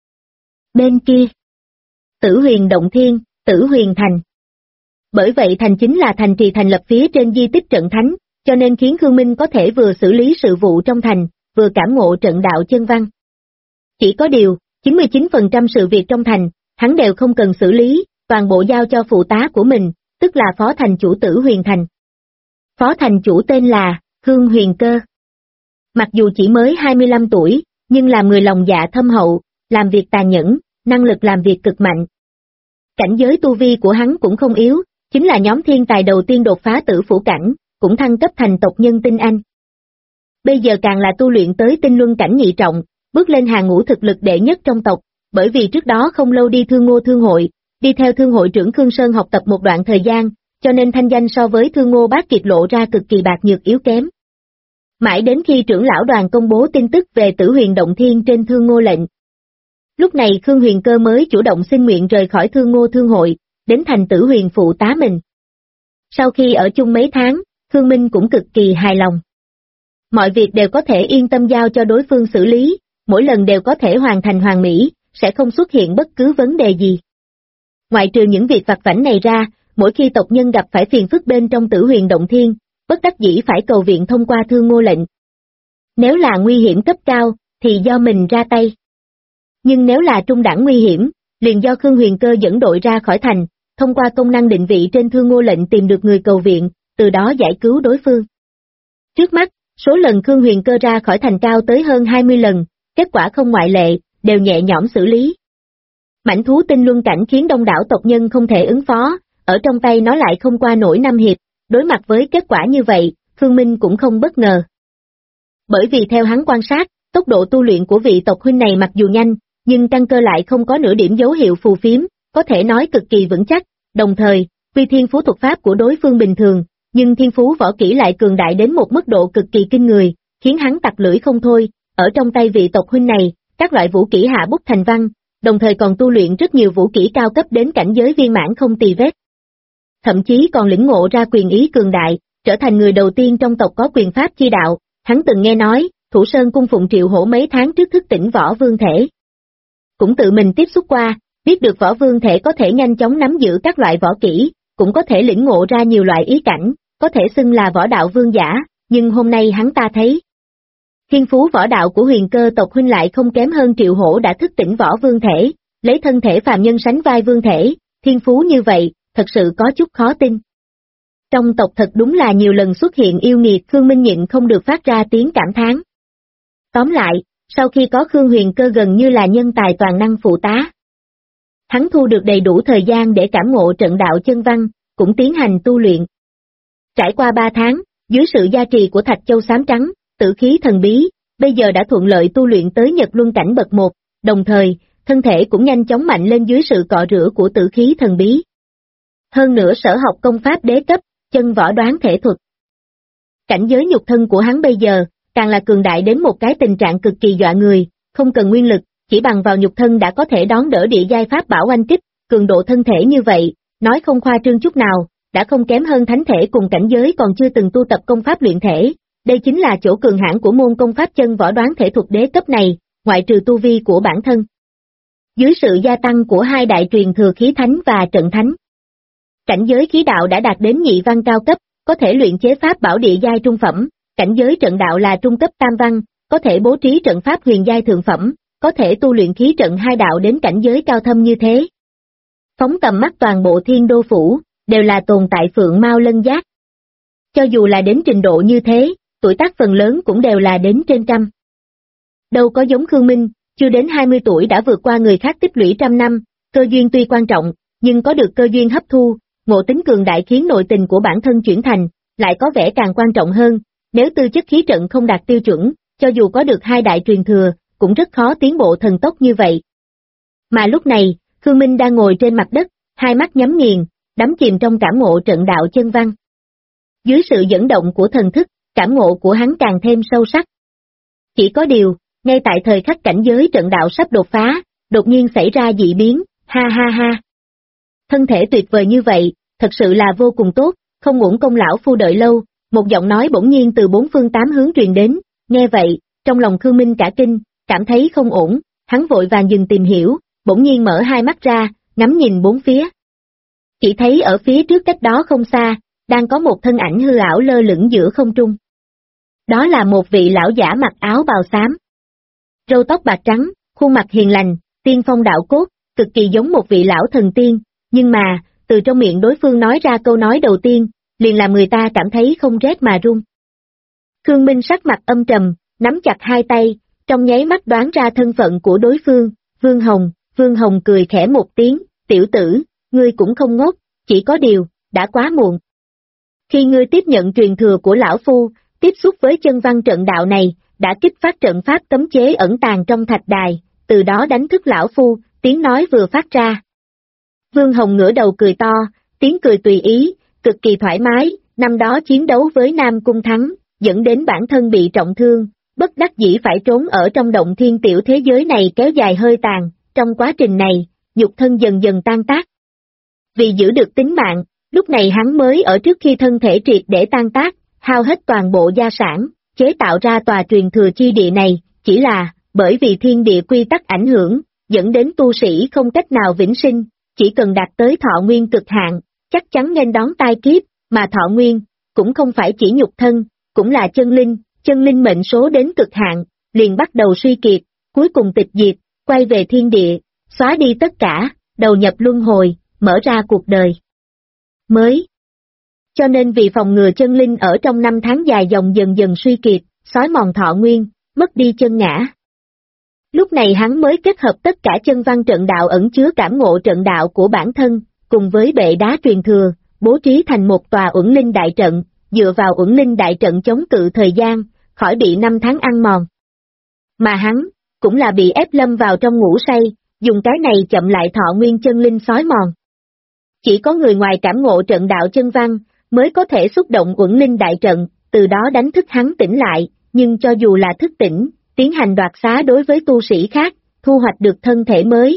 Bên kia, Tử Huyền Động Thiên, Tử Huyền Thành. Bởi vậy thành chính là thành trì thành lập phía trên di tích trận thánh, cho nên khiến Khương Minh có thể vừa xử lý sự vụ trong thành, vừa cảm ngộ trận đạo chân văn. Chỉ có điều, 99% sự việc trong thành, hắn đều không cần xử lý, toàn bộ giao cho phụ tá của mình, tức là phó thành chủ Tử Huyền Thành. Phó thành chủ tên là Khương Huyền Cơ. Mặc dù chỉ mới 25 tuổi, nhưng là người lòng dạ thâm hậu, làm việc tàn nhẫn, năng lực làm việc cực mạnh. Cảnh giới tu vi của hắn cũng không yếu, chính là nhóm thiên tài đầu tiên đột phá tử phủ cảnh, cũng thăng cấp thành tộc nhân tinh anh. Bây giờ càng là tu luyện tới tinh luân cảnh nhị trọng, bước lên hàng ngũ thực lực đệ nhất trong tộc, bởi vì trước đó không lâu đi Thương Ngô Thương hội, đi theo thương hội trưởng Khương Sơn học tập một đoạn thời gian, cho nên thanh danh so với Thương Ngô Bác Kiệt lộ ra cực kỳ bạc nhược yếu kém. Mãi đến khi trưởng lão đoàn công bố tin tức về Tử Huyền Động Thiên trên Thương Ngô lệnh. Lúc này Khương Huyền Cơ mới chủ động xin nguyện rời khỏi Thương Ngô Thương hội, đến thành Tử Huyền phụ tá mình. Sau khi ở chung mấy tháng, Khương Minh cũng cực kỳ hài lòng. Mọi việc đều có thể yên tâm giao cho đối phương xử lý, mỗi lần đều có thể hoàn thành hoàn mỹ, sẽ không xuất hiện bất cứ vấn đề gì. Ngoại trừ những việc vặt vãnh này ra, mỗi khi tộc nhân gặp phải phiền phức bên trong Tử Huyền Động Thiên, bất đắc dĩ phải cầu viện thông qua Thương Ngô lệnh. Nếu là nguy hiểm cấp cao, thì do mình ra tay. Nhưng nếu là trung đẳng nguy hiểm, liền do Khương Huyền Cơ dẫn đội ra khỏi thành, thông qua công năng định vị trên Thương Ngô lệnh tìm được người cầu viện, từ đó giải cứu đối phương. Trước mắt, số lần Khương Huyền Cơ ra khỏi thành cao tới hơn 20 lần, kết quả không ngoại lệ, đều nhẹ nhõm xử lý. Mãnh thú tinh luân cảnh khiến đông đảo tộc nhân không thể ứng phó, ở trong tay nó lại không qua nổi 5 hiệp, đối mặt với kết quả như vậy, Khương Minh cũng không bất ngờ. Bởi vì theo hắn quan sát, tốc độ tu luyện của vị tộc huynh này mặc dù nhanh, nhưng căn cơ lại không có nửa điểm dấu hiệu phù phiếm, có thể nói cực kỳ vững chắc, đồng thời, tuy thiên phú thuật pháp của đối phương bình thường, nhưng thiên phú võ kỹ lại cường đại đến một mức độ cực kỳ kinh người, khiến hắn tặc lưỡi không thôi, ở trong tay vị tộc huynh này, các loại vũ kỹ hạ bút thành văn, đồng thời còn tu luyện rất nhiều vũ kỹ cao cấp đến cảnh giới viên mãn không tì vết. Thậm chí còn lĩnh ngộ ra quyền ý cường đại, trở thành người đầu tiên trong tộc có quyền pháp chi đạo, hắn từng nghe nói, Thủ Sơn cung phụng Triệu Hổ mấy tháng trước thức tỉnh võ vương thể. Cũng tự mình tiếp xúc qua, biết được võ vương thể có thể nhanh chóng nắm giữ các loại võ kỹ, cũng có thể lĩnh ngộ ra nhiều loại ý cảnh, có thể xưng là võ đạo vương giả, nhưng hôm nay hắn ta thấy. Thiên phú võ đạo của Huyền Cơ tộc huynh lại không kém hơn Triệu Hổ đã thức tỉnh võ vương thể, lấy thân thể phàm nhân sánh vai vương thể, thiên phú như vậy, thật sự có chút khó tin. Trong tộc thật đúng là nhiều lần xuất hiện yêu nghiệt, Khương Minh nhịn không được phát ra tiếng cảm thán. Tóm lại, sau khi có Khương Huyền Cơ gần như là nhân tài toàn năng phụ tá. Hắn thu được đầy đủ thời gian để cảm ngộ trận đạo chân văn, cũng tiến hành tu luyện. Trải qua 3 tháng, dưới sự gia trì của Thạch Châu xám trắng, tử khí thần bí, bây giờ đã thuận lợi tu luyện tới Nhật Luân cảnh bậc 1, đồng thời, thân thể cũng nhanh chóng mạnh lên dưới sự cọ rửa của tử khí thần bí. Hơn nữa sở học công pháp đế cấp, chân võ đoán thể thuật. Cảnh giới nhục thân của hắn bây giờ, càng là cường đại đến một cái tình trạng cực kỳ dọa người, không cần nguyên lực, chỉ bằng vào nhục thân đã có thể đón đỡ địa giai pháp bảo oanh kích, cường độ thân thể như vậy, nói không khoa trương chút nào, đã không kém hơn thánh thể cùng cảnh giới còn chưa từng tu tập công pháp luyện thể, đây chính là chỗ cường hãn của môn công pháp chân võ đoán thể thuật đế cấp này, ngoại trừ tu vi của bản thân. Dưới sự gia tăng của hai đại truyền thừa khí thánh và trận thánh, cảnh giới khí đạo đã đạt đến nhị văn cao cấp, có thể luyện chế pháp bảo địa giai trung phẩm, cảnh giới trận đạo là trung cấp tam văn, có thể bố trí trận pháp huyền giai thượng phẩm, có thể tu luyện khí trận hai đạo đến cảnh giới cao thâm như thế. Phóng tầm mắt toàn bộ Thiên Đô Phủ, đều là tồn tại phượng mao lân giác. Cho dù là đến trình độ như thế, tuổi tác phần lớn cũng đều là đến trên trăm. Đâu có giống Khương Minh, chưa đến 20 tuổi đã vượt qua người khác tích lũy trăm năm, cơ duyên tuy quan trọng, nhưng có được cơ duyên hấp thu, ngộ tính cường đại khiến nội tình của bản thân chuyển thành, lại có vẻ càng quan trọng hơn, nếu tư chất khí trận không đạt tiêu chuẩn, cho dù có được 2 đại truyền thừa, cũng rất khó tiến bộ thần tốc như vậy. Mà lúc này, Khương Minh đang ngồi trên mặt đất, hai mắt nhắm nghiền, đắm chìm trong cảm ngộ trận đạo chân văn. Dưới sự dẫn động của thần thức, cảm ngộ của hắn càng thêm sâu sắc. Chỉ có điều, ngay tại thời khắc cảnh giới trận đạo sắp đột phá, đột nhiên xảy ra dị biến, ha ha ha. Thân thể tuyệt vời như vậy, thật sự là vô cùng tốt, không uổng công lão phu đợi lâu, một giọng nói bỗng nhiên từ 4 phương 8 hướng truyền đến, nghe vậy, trong lòng Khương Minh cả kinh, cảm thấy không ổn, hắn vội vàng dừng tìm hiểu, bỗng nhiên mở hai mắt ra, ngắm nhìn bốn phía. Chỉ thấy ở phía trước cách đó không xa, đang có một thân ảnh hư ảo lơ lửng giữa không trung. Đó là một vị lão giả mặc áo bào xám. Râu tóc bạc trắng, khuôn mặt hiền lành, tiên phong đạo cốt, cực kỳ giống một vị lão thần tiên, nhưng mà, từ trong miệng đối phương nói ra câu nói đầu tiên, liền làm người ta cảm thấy không rét mà run. Khương Minh sắc mặt âm trầm, nắm chặt hai tay, trong nháy mắt đoán ra thân phận của đối phương, Vương Hồng. Vương Hồng cười khẽ một tiếng, tiểu tử, ngươi cũng không ngốc, chỉ có điều, đã quá muộn. Khi ngươi tiếp nhận truyền thừa của lão phu, tiếp xúc với chân văn trận đạo này, đã kích phát trận pháp cấm chế ẩn tàng trong thạch đài, từ đó đánh thức lão phu, tiếng nói vừa phát ra. Vương Hồng ngửa đầu cười to, tiếng cười tùy ý, cực kỳ thoải mái, năm đó chiến đấu với Nam Cung thắng, dẫn đến bản thân bị trọng thương, bất đắc dĩ phải trốn ở trong động thiên tiểu thế giới này kéo dài hơi tàn, trong quá trình này, nhục thân dần dần tan tác. Vì giữ được tính mạng, lúc này hắn mới ở trước khi thân thể triệt để tan tác, hao hết toàn bộ gia sản, chế tạo ra tòa truyền thừa chi địa này, chỉ là, bởi vì thiên địa quy tắc ảnh hưởng, dẫn đến tu sĩ không cách nào vĩnh sinh, chỉ cần đạt tới thọ nguyên cực hạn, chắc chắn nên đón tai kiếp, mà thọ nguyên, cũng không phải chỉ nhục thân, cũng là chân linh mệnh số đến cực hạn, liền bắt đầu suy kiệt, cuối cùng tịch diệt, quay về thiên địa, xóa đi tất cả, đầu nhập luân hồi, mở ra cuộc đời mới. Cho nên vì phòng ngừa chân linh ở trong năm tháng dài dòng dần dần suy kiệt, xói mòn thọ nguyên, mất đi chân ngã. Lúc này hắn mới kết hợp tất cả chân văn trận đạo ẩn chứa cảm ngộ trận đạo của bản thân, cùng với bệ đá truyền thừa, bố trí thành một tòa uẩn linh đại trận, dựa vào uẩn linh đại trận chống cự thời gian, khỏi bị năm tháng ăn mòn. Mà hắn, cũng là bị ép lâm vào trong ngủ say, dùng cái này chậm lại thọ nguyên chân linh xói mòn. Chỉ có người ngoài cảm ngộ trận đạo chân văn, mới có thể xúc động uẩn linh đại trận, từ đó đánh thức hắn tỉnh lại, nhưng cho dù là thức tỉnh, tiến hành đoạt xá đối với tu sĩ khác, thu hoạch được thân thể mới.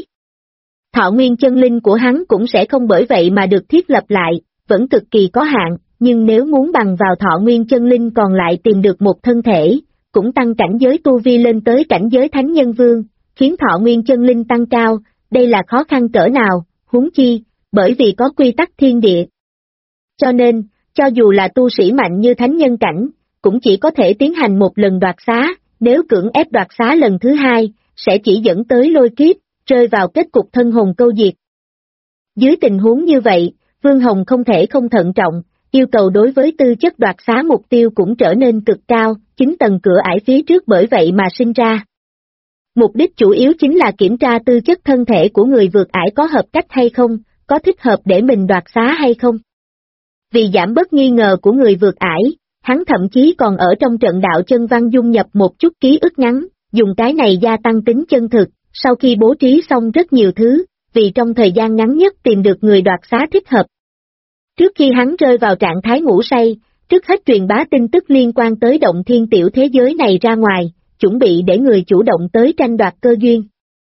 Thọ nguyên chân linh của hắn cũng sẽ không bởi vậy mà được thiết lập lại, vẫn cực kỳ có hạn, nhưng nếu muốn bằng vào thọ nguyên chân linh còn lại tìm được một thân thể, cũng tăng cảnh giới tu vi lên tới cảnh giới thánh nhân vương, khiến thọ nguyên chân linh tăng cao, đây là khó khăn cỡ nào, huống chi, bởi vì có quy tắc thiên địa. Cho nên, cho dù là tu sĩ mạnh như thánh nhân cảnh, cũng chỉ có thể tiến hành một lần đoạt xá, nếu cưỡng ép đoạt xá lần thứ hai, sẽ chỉ dẫn tới lôi kiếp, rơi vào kết cục thân hồn câu diệt. Dưới tình huống như vậy, Vương Hồng không thể không thận trọng, yêu cầu đối với tư chất đoạt xá mục tiêu cũng trở nên cực cao, 9 tầng cửa ải phía trước bởi vậy mà sinh ra. Mục đích chủ yếu chính là kiểm tra tư chất thân thể của người vượt ải có hợp cách hay không, có thích hợp để mình đoạt xá hay không. Vì giảm bớt nghi ngờ của người vượt ải, hắn thậm chí còn ở trong trận đạo chân văn dung nhập một chút ký ức ngắn, dùng cái này gia tăng tính chân thực, sau khi bố trí xong rất nhiều thứ, vì trong thời gian ngắn nhất tìm được người đoạt xá thích hợp. Trước khi hắn rơi vào trạng thái ngủ say, trước hết truyền bá tin tức liên quan tới động thiên tiểu thế giới này ra ngoài, chuẩn bị để người chủ động tới tranh đoạt cơ duyên.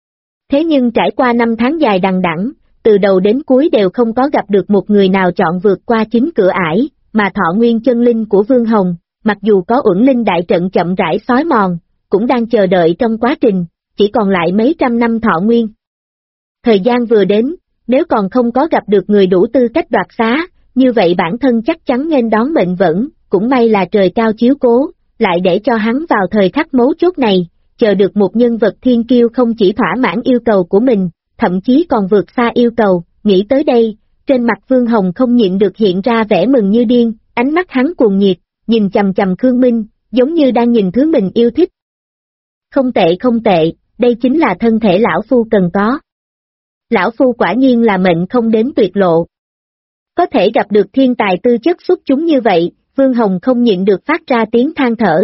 Thế nhưng trải qua 5 tháng dài đằng đẵng, từ đầu đến cuối đều không có gặp được một người nào chọn vượt qua 9 cửa ải, mà thọ nguyên chân linh của Vương Hồng, mặc dù có uẩn linh đại trận chậm rãi xói mòn, cũng đang chờ đợi trong quá trình, chỉ còn lại mấy trăm năm thọ nguyên. Thời gian vừa đến, nếu còn không có gặp được người đủ tư cách đoạt xá, như vậy bản thân chắc chắn nên đón mệnh vẫn, cũng may là trời cao chiếu cố, lại để cho hắn vào thời khắc mấu chốt này, chờ được một nhân vật thiên kiêu không chỉ thỏa mãn yêu cầu của mình, thậm chí còn vượt xa yêu cầu, nghĩ tới đây, trên mặt Vương Hồng không nhịn được hiện ra vẻ mừng như điên, ánh mắt hắn cuồng nhiệt, nhìn chằm chằm Khương Minh, giống như đang nhìn thứ mình yêu thích. Không tệ không tệ, đây chính là thân thể lão phu cần có. Lão phu quả nhiên là mệnh không đến tuyệt lộ. Có thể gặp được thiên tài tư chất xuất chúng như vậy, Vương Hồng không nhịn được phát ra tiếng than thở.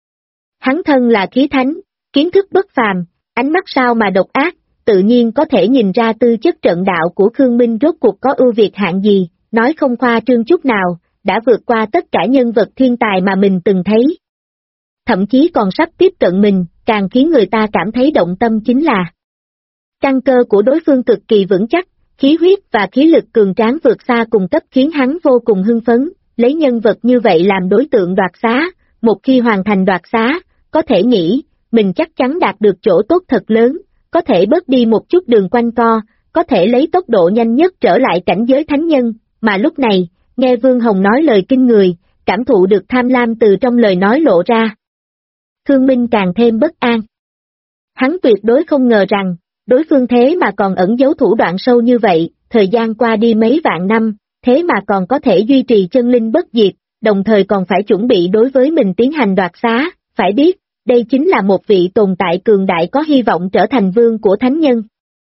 Hắn thân là khí thánh, kiến thức bất phàm, ánh mắt sao mà độc ác, tự nhiên có thể nhìn ra tư chất trận đạo của Khương Minh rốt cuộc có ưu việt hạng gì, nói không khoa trương chút nào, đã vượt qua tất cả nhân vật thiên tài mà mình từng thấy. Thậm chí còn sắp tiếp cận mình, càng khiến người ta cảm thấy động tâm chính là căn cơ của đối phương cực kỳ vững chắc, khí huyết và khí lực cường tráng vượt xa cùng cấp khiến hắn vô cùng hưng phấn, lấy nhân vật như vậy làm đối tượng đoạt xá, một khi hoàn thành đoạt xá, có thể nghĩ, mình chắc chắn đạt được chỗ tốt thật lớn, có thể bớt đi một chút đường quanh co, có thể lấy tốc độ nhanh nhất trở lại cảnh giới thánh nhân, mà lúc này, nghe Vương Hồng nói lời kinh người, cảm thụ được tham lam từ trong lời nói lộ ra. Khương Minh càng thêm bất an. Hắn tuyệt đối không ngờ rằng, đối phương thế mà còn ẩn giấu thủ đoạn sâu như vậy, thời gian qua đi mấy vạn năm, thế mà còn có thể duy trì chân linh bất diệt, đồng thời còn phải chuẩn bị đối với mình tiến hành đoạt xá, phải biết, đây chính là một vị tồn tại cường đại có hy vọng trở thành vương của thánh nhân.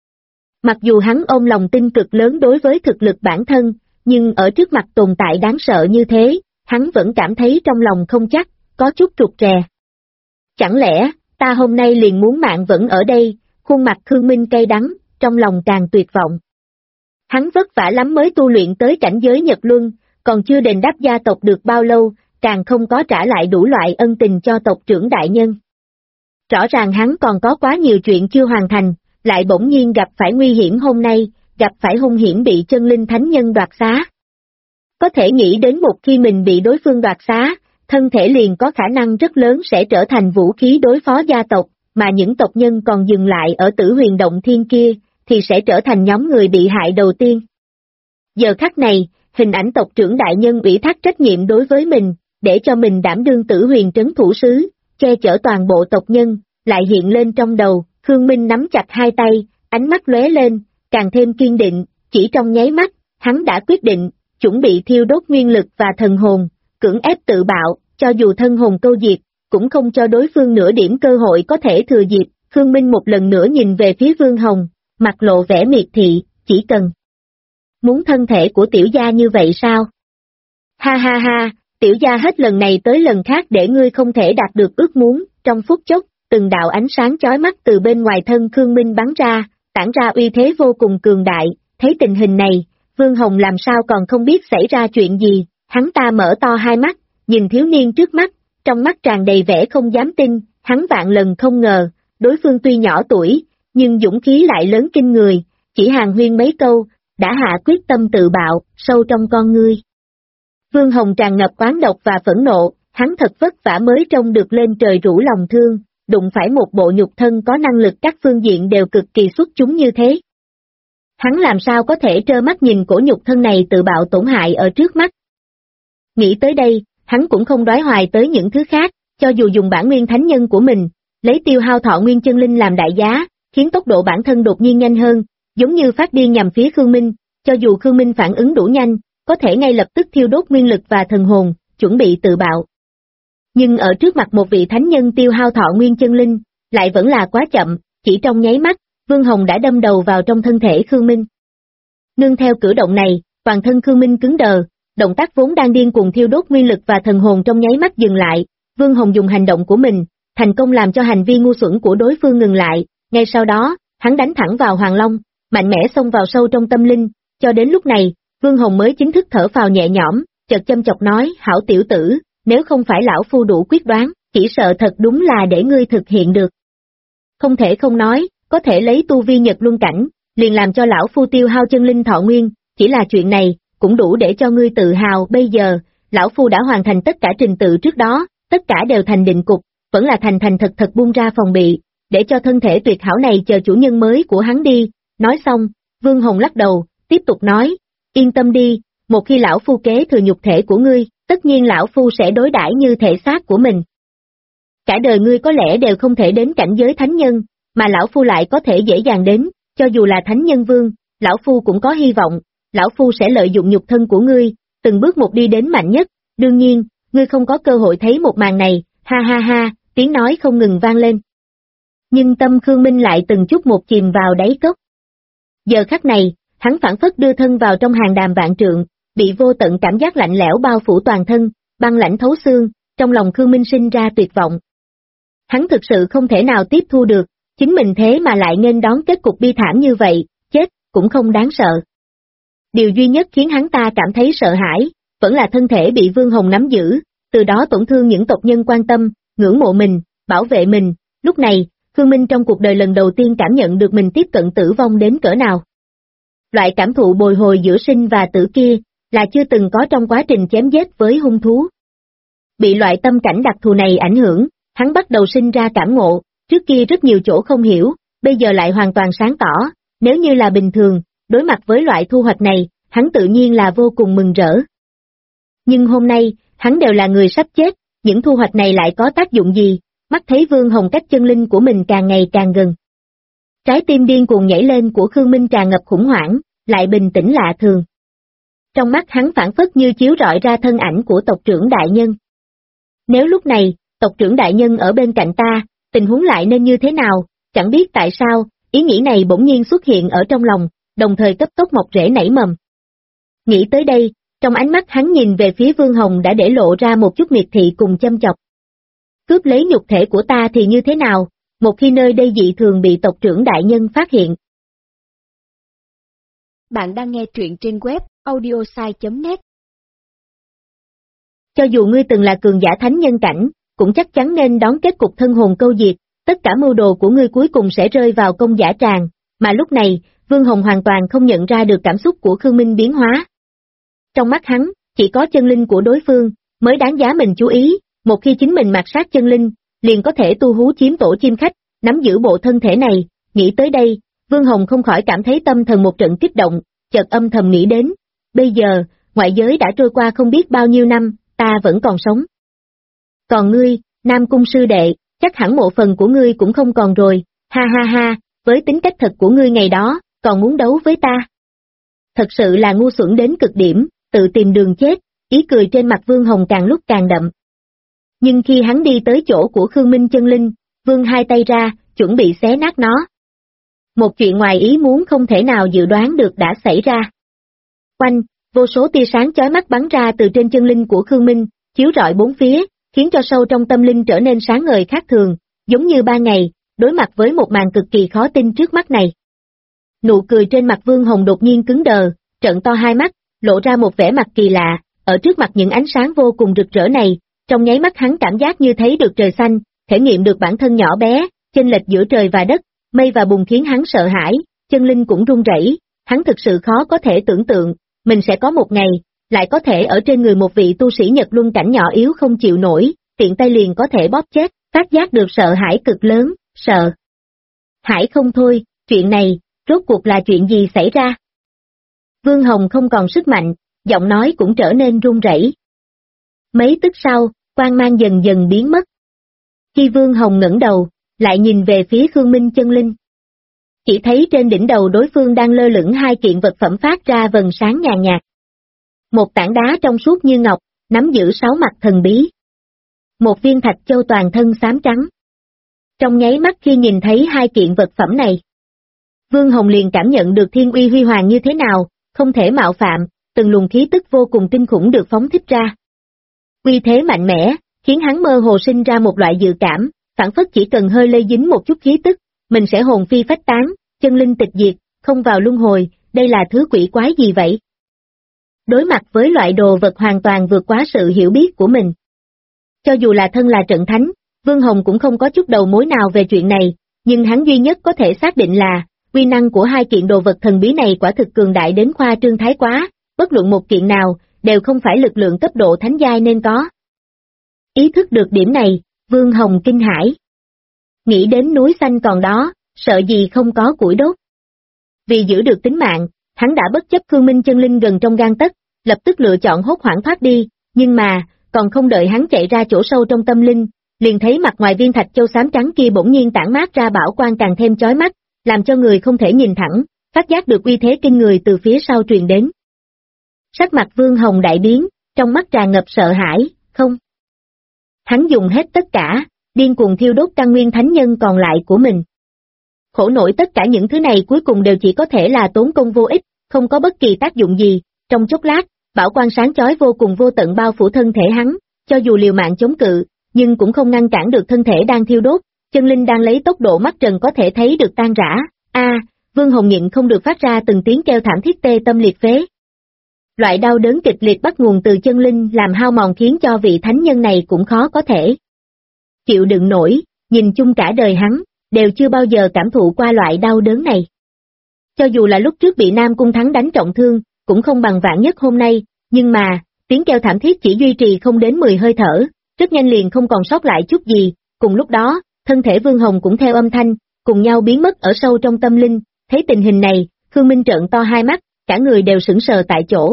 Mặc dù hắn ôm lòng tin cực lớn đối với thực lực bản thân, nhưng ở trước mặt tồn tại đáng sợ như thế, hắn vẫn cảm thấy trong lòng không chắc, có chút trục trè. Chẳng lẽ, ta hôm nay liền muốn mạng vẫn ở đây, khuôn mặt Khương Minh cay đắng, trong lòng càng tuyệt vọng. Hắn vất vả lắm mới tu luyện tới cảnh giới Nhật Luân, còn chưa đền đáp gia tộc được bao lâu, càng không có trả lại đủ loại ân tình cho tộc trưởng đại nhân. Rõ ràng hắn còn có quá nhiều chuyện chưa hoàn thành, lại bỗng nhiên gặp phải nguy hiểm hôm nay, gặp phải hung hiểm bị chân linh thánh nhân đoạt xá. Có thể nghĩ đến một khi mình bị đối phương đoạt xá, thân thể liền có khả năng rất lớn sẽ trở thành vũ khí đối phó gia tộc, mà những tộc nhân còn dừng lại ở Tử Huyền Động Thiên kia, thì sẽ trở thành nhóm người bị hại đầu tiên. Giờ khắc này, hình ảnh tộc trưởng đại nhân ủy thác trách nhiệm đối với mình, để cho mình đảm đương Tử Huyền trấn thủ sứ, che chở toàn bộ tộc nhân, lại hiện lên trong đầu, Khương Minh nắm chặt hai tay, ánh mắt lóe lên, càng thêm kiên định, chỉ trong nháy mắt, hắn đã quyết định, chuẩn bị thiêu đốt nguyên lực và thần hồn, cưỡng ép tự bạo, cho dù thân hồn câu diệt, cũng không cho đối phương nửa điểm cơ hội có thể thừa dịp. Khương Minh một lần nữa nhìn về phía Vương Hồng, mặt lộ vẻ miệt thị, chỉ cần muốn thân thể của tiểu gia như vậy sao? Ha ha ha, tiểu gia hết lần này tới lần khác để ngươi không thể đạt được ước muốn, trong phút chốc, từng đạo ánh sáng chói mắt từ bên ngoài thân Khương Minh bắn ra, tản ra uy thế vô cùng cường đại, thấy tình hình này, Vương Hồng làm sao còn không biết xảy ra chuyện gì, hắn ta mở to hai mắt, nhìn thiếu niên trước mắt, trong mắt tràn đầy vẻ không dám tin, hắn vạn lần không ngờ, đối phương tuy nhỏ tuổi, nhưng dũng khí lại lớn kinh người, chỉ hàn huyên mấy câu, đã hạ quyết tâm tự bạo, sâu trong con ngươi. Vương Hồng tràn ngập oán độc và phẫn nộ, hắn thật vất vả mới trông được lên trời rủ lòng thương, đụng phải một bộ nhục thân có năng lực các phương diện đều cực kỳ xuất chúng như thế. Hắn làm sao có thể trơ mắt nhìn cổ nhục thân này tự bạo tổn hại ở trước mắt. Nghĩ tới đây, hắn cũng không đoái hoài tới những thứ khác, cho dù dùng bản nguyên thánh nhân của mình, lấy tiêu hao thọ nguyên chân linh làm đại giá, khiến tốc độ bản thân đột nhiên nhanh hơn, giống như phát điên nhằm phía Khương Minh, cho dù Khương Minh phản ứng đủ nhanh, có thể ngay lập tức thiêu đốt nguyên lực và thần hồn, chuẩn bị tự bạo. Nhưng ở trước mặt một vị thánh nhân tiêu hao thọ nguyên chân linh, lại vẫn là quá chậm, chỉ trong nháy mắt, Vương Hồng đã đâm đầu vào trong thân thể Khương Minh. Nương theo cử động này, toàn thân Khương Minh cứng đờ, động tác vốn đang điên cuồng thiêu đốt nguyên lực và thần hồn trong nháy mắt dừng lại, Vương Hồng dùng hành động của mình, thành công làm cho hành vi ngu xuẩn của đối phương ngừng lại, ngay sau đó, hắn đánh thẳng vào Hoàng Long, mạnh mẽ xông vào sâu trong tâm linh, cho đến lúc này, Vương Hồng mới chính thức thở phào nhẹ nhõm, chợt châm chọc nói, hảo tiểu tử, nếu không phải lão phu đủ quyết đoán, chỉ sợ thật đúng là để ngươi thực hiện được. Không thể không nói, có thể lấy tu vi Nhật Luân cảnh, liền làm cho lão phu tiêu hao chân linh thọ nguyên, chỉ là chuyện này, cũng đủ để cho ngươi tự hào. Bây giờ, lão phu đã hoàn thành tất cả trình tự trước đó, tất cả đều thành định cục, vẫn là thành thật buông ra phòng bị, để cho thân thể tuyệt hảo này chờ chủ nhân mới của hắn đi. Nói xong, Vương Hồng lắc đầu, tiếp tục nói, yên tâm đi, một khi lão phu kế thừa nhục thể của ngươi, tất nhiên lão phu sẽ đối đãi như thể xác của mình. Cả đời ngươi có lẽ đều không thể đến cảnh giới thánh nhân, mà lão phu lại có thể dễ dàng đến, cho dù là thánh nhân vương, lão phu cũng có hy vọng, lão phu sẽ lợi dụng nhục thân của ngươi, từng bước một đi đến mạnh nhất, đương nhiên, ngươi không có cơ hội thấy một màn này, Ha ha ha, tiếng nói không ngừng vang lên. Nhưng tâm Khương Minh lại từng chút một chìm vào đáy cốc. Giờ khắc này, hắn phảng phất đưa thân vào trong hàng đàm vạn trượng, bị vô tận cảm giác lạnh lẽo bao phủ toàn thân, băng lãnh thấu xương, trong lòng Khương Minh sinh ra tuyệt vọng. Hắn thực sự không thể nào tiếp thu được, chính mình thế mà lại nghênh đón kết cục bi thảm như vậy, chết, cũng không đáng sợ. Điều duy nhất khiến hắn ta cảm thấy sợ hãi, vẫn là thân thể bị Vương Hồng nắm giữ, từ đó tổn thương những tộc nhân quan tâm, ngưỡng mộ mình, bảo vệ mình. Lúc này, Khương Minh trong cuộc đời lần đầu tiên cảm nhận được mình tiếp cận tử vong đến cỡ nào. Loại cảm thụ bồi hồi giữa sinh và tử kia, là chưa từng có trong quá trình chém giết với hung thú. Bị loại tâm cảnh đặc thù này ảnh hưởng, hắn bắt đầu sinh ra cảm ngộ, trước kia rất nhiều chỗ không hiểu, bây giờ lại hoàn toàn sáng tỏ, nếu như là bình thường, đối mặt với loại thu hoạch này, hắn tự nhiên là vô cùng mừng rỡ. Nhưng hôm nay, hắn đều là người sắp chết, những thu hoạch này lại có tác dụng gì, mắt thấy Vương Hồng cách chân linh của mình càng ngày càng gần. Trái tim điên cuồng nhảy lên của Khương Minh tràn ngập khủng hoảng, lại bình tĩnh lạ thường. Trong mắt hắn phảng phất như chiếu rọi ra thân ảnh của tộc trưởng đại nhân. Nếu lúc này, tộc trưởng đại nhân ở bên cạnh ta, tình huống lại nên như thế nào, chẳng biết tại sao, ý nghĩ này bỗng nhiên xuất hiện ở trong lòng, đồng thời cấp tốc mọc rễ nảy mầm. Nghĩ tới đây, trong ánh mắt hắn nhìn về phía Vương Hồng đã để lộ ra một chút miệt thị cùng châm chọc. Cướp lấy nhục thể của ta thì như thế nào, một khi nơi đây dị thường bị tộc trưởng đại nhân phát hiện. Bạn đang nghe truyện trên web audiosai.net. Cho dù ngươi từng là cường giả thánh nhân cảnh, cũng chắc chắn nên đón kết cục thân hồn câu diệt, tất cả mưu đồ của ngươi cuối cùng sẽ rơi vào công dã tràng, mà lúc này, Vương Hồng hoàn toàn không nhận ra được cảm xúc của Khương Minh biến hóa. Trong mắt hắn, chỉ có chân linh của đối phương, mới đáng giá mình chú ý, một khi chính mình mạt sát chân linh, liền có thể tu hú chiếm tổ chim khách, nắm giữ bộ thân thể này, nghĩ tới đây, Vương Hồng không khỏi cảm thấy tâm thần một trận kích động, chợt âm thầm nghĩ đến, bây giờ, ngoại giới đã trôi qua không biết bao nhiêu năm, ta vẫn còn sống. Còn ngươi, Nam Cung sư đệ, chắc hẳn mộ phần của ngươi cũng không còn rồi, ha ha ha, với tính cách thật của ngươi ngày đó, còn muốn đấu với ta. Thật sự là ngu xuẩn đến cực điểm, tự tìm đường chết, ý cười trên mặt Vương Hồng càng lúc càng đậm. Nhưng khi hắn đi tới chỗ của Khương Minh chân linh, vươn hai tay ra, chuẩn bị xé nát nó. Một chuyện ngoài ý muốn không thể nào dự đoán được đã xảy ra. Oanh, vô số tia sáng chói mắt bắn ra từ trên chân linh của Khương Minh, chiếu rọi bốn phía, khiến cho sâu trong tâm linh trở nên sáng ngời khác thường, giống như ban ngày, đối mặt với một màn cực kỳ khó tin trước mắt này. Nụ cười trên mặt Vương Hồng đột nhiên cứng đờ, trợn to hai mắt, lộ ra một vẻ mặt kỳ lạ, ở trước mặt những ánh sáng vô cùng rực rỡ này, trong nháy mắt hắn cảm giác như thấy được trời xanh, thể nghiệm được bản thân nhỏ bé, chênh lệch giữa trời và đất, mây và bùn khiến hắn sợ hãi, chân linh cũng run rẩy, hắn thực sự khó có thể tưởng tượng, mình sẽ có một ngày, lại có thể ở trên người một vị tu sĩ Nhật Luân cảnh nhỏ yếu không chịu nổi, tiện tay liền có thể bóp chết, phát giác được sợ hãi cực lớn, sợ hãi không thôi, chuyện này, rốt cuộc là chuyện gì xảy ra? Vương Hồng không còn sức mạnh, giọng nói cũng trở nên run rẩy. Mấy tức sau, quang mang dần dần biến mất. Khi Vương Hồng ngẩng đầu, lại nhìn về phía Khương Minh chân linh. Chỉ thấy trên đỉnh đầu đối phương đang lơ lửng hai kiện vật phẩm phát ra vầng sáng nhàn nhạt. Một tảng đá trong suốt như ngọc, nắm giữ 6 mặt thần bí. Một viên thạch châu toàn thân xám trắng. Trong nháy mắt khi nhìn thấy hai kiện vật phẩm này, Vương Hồng liền cảm nhận được thiên uy huy hoàng như thế nào, không thể mạo phạm, từng luồng khí tức vô cùng kinh khủng được phóng thích ra. Uy thế mạnh mẽ, khiến hắn mơ hồ sinh ra một loại dự cảm, phảng phất chỉ cần hơi lây dính một chút khí tức, mình sẽ hồn phi phách tán, chân linh tịch diệt, không vào luân hồi, đây là thứ quỷ quái gì vậy? Đối mặt với loại đồ vật hoàn toàn vượt quá sự hiểu biết của mình. Cho dù là thân là trận thánh, Vương Hồng cũng không có chút đầu mối nào về chuyện này, nhưng hắn duy nhất có thể xác định là, uy năng của hai kiện đồ vật thần bí này quả thực cường đại đến khoa trương thái quá, bất luận một kiện nào, đều không phải lực lượng cấp độ thánh giai nên có. Ý thức được điểm này, Vương Hồng kinh hãi. Nghĩ đến núi xanh còn đó, sợ gì không có củi đốt. Vì giữ được tính mạng, hắn đã bất chấp Khương Minh chân linh gần trong gang tấc, lập tức lựa chọn hốt hoảng thoát đi, nhưng mà, còn không đợi hắn chạy ra chỗ sâu trong tâm linh, liền thấy mặt ngoài viên thạch châu xám trắng kia bỗng nhiên tản mát ra bảo quang càng thêm chói mắt, làm cho người không thể nhìn thẳng, phát giác được uy thế kinh người từ phía sau truyền đến. Sắc mặt Vương Hồng đại biến, trong mắt tràn ngập sợ hãi, không. Hắn dùng hết tất cả, điên cuồng thiêu đốt căn nguyên thánh nhân còn lại của mình. Khổ nổi tất cả những thứ này cuối cùng đều chỉ có thể là tốn công vô ích, không có bất kỳ tác dụng gì. Trong chốc lát, bảo quang sáng chói vô cùng vô tận bao phủ thân thể hắn, cho dù liều mạng chống cự, nhưng cũng không ngăn cản được thân thể đang thiêu đốt, chân linh đang lấy tốc độ mắt trần có thể thấy được tan rã. Vương Hồng nhịn không được phát ra từng tiếng kêu thảm thiết tê tâm liệt phế. Loại đau đớn kịch liệt bắt nguồn từ chân linh làm hao mòn khiến cho vị thánh nhân này cũng khó có thể chịu đựng nổi, nhìn chung cả đời hắn, đều chưa bao giờ cảm thụ qua loại đau đớn này. Cho dù là lúc trước bị Nam Cung Thắng đánh trọng thương, cũng không bằng Vạn Nhất hôm nay, nhưng mà, tiếng kêu thảm thiết chỉ duy trì không đến 10 hơi thở, rất nhanh liền không còn sót lại chút gì, cùng lúc đó, thân thể Vương Hồng cũng theo âm thanh, cùng nhau biến mất ở sâu trong tâm linh. Thấy tình hình này, Khương Minh trợn to hai mắt, cả người đều sững sờ tại chỗ.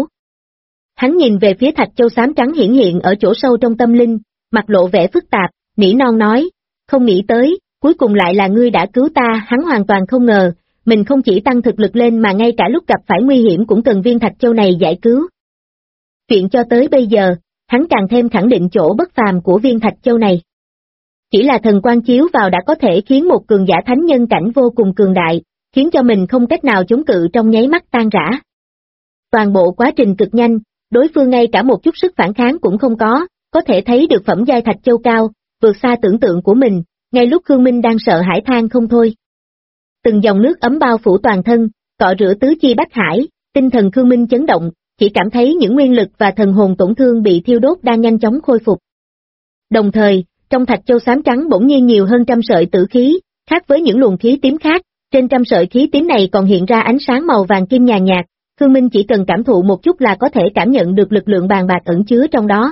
Hắn nhìn về phía thạch châu xám trắng hiển hiện ở chỗ sâu trong tâm linh, mặt lộ vẻ phức tạp, nỉ non nói, không nghĩ tới, cuối cùng lại là ngươi đã cứu ta. Hắn hoàn toàn không ngờ, mình không chỉ tăng thực lực lên mà ngay cả lúc gặp phải nguy hiểm cũng cần viên thạch châu này giải cứu. Chuyện cho tới bây giờ, hắn càng thêm khẳng định chỗ bất phàm của viên thạch châu này. Chỉ là thần quang chiếu vào đã có thể khiến một cường giả thánh nhân cảnh vô cùng cường đại, khiến cho mình không cách nào chống cự trong nháy mắt tan rã. Toàn bộ quá trình cực nhanh, đối phương ngay cả một chút sức phản kháng cũng không có thể thấy được phẩm giai thạch châu cao, vượt xa tưởng tượng của mình, ngay lúc Khương Minh đang sợ hãi than không thôi. Từng dòng nước ấm bao phủ toàn thân, cọ rửa tứ chi bách hải, tinh thần Khương Minh chấn động, chỉ cảm thấy những nguyên lực và thần hồn tổn thương bị thiêu đốt đang nhanh chóng khôi phục. Đồng thời, trong thạch châu xám trắng bỗng nhiên nhiều hơn trăm sợi tử khí, khác với những luồng khí tím khác, trên trăm sợi khí tím này còn hiện ra ánh sáng màu vàng kim nhàn nhạt, Khương Minh chỉ cần cảm thụ một chút là có thể cảm nhận được lực lượng bàn bạc ẩn chứa trong đó.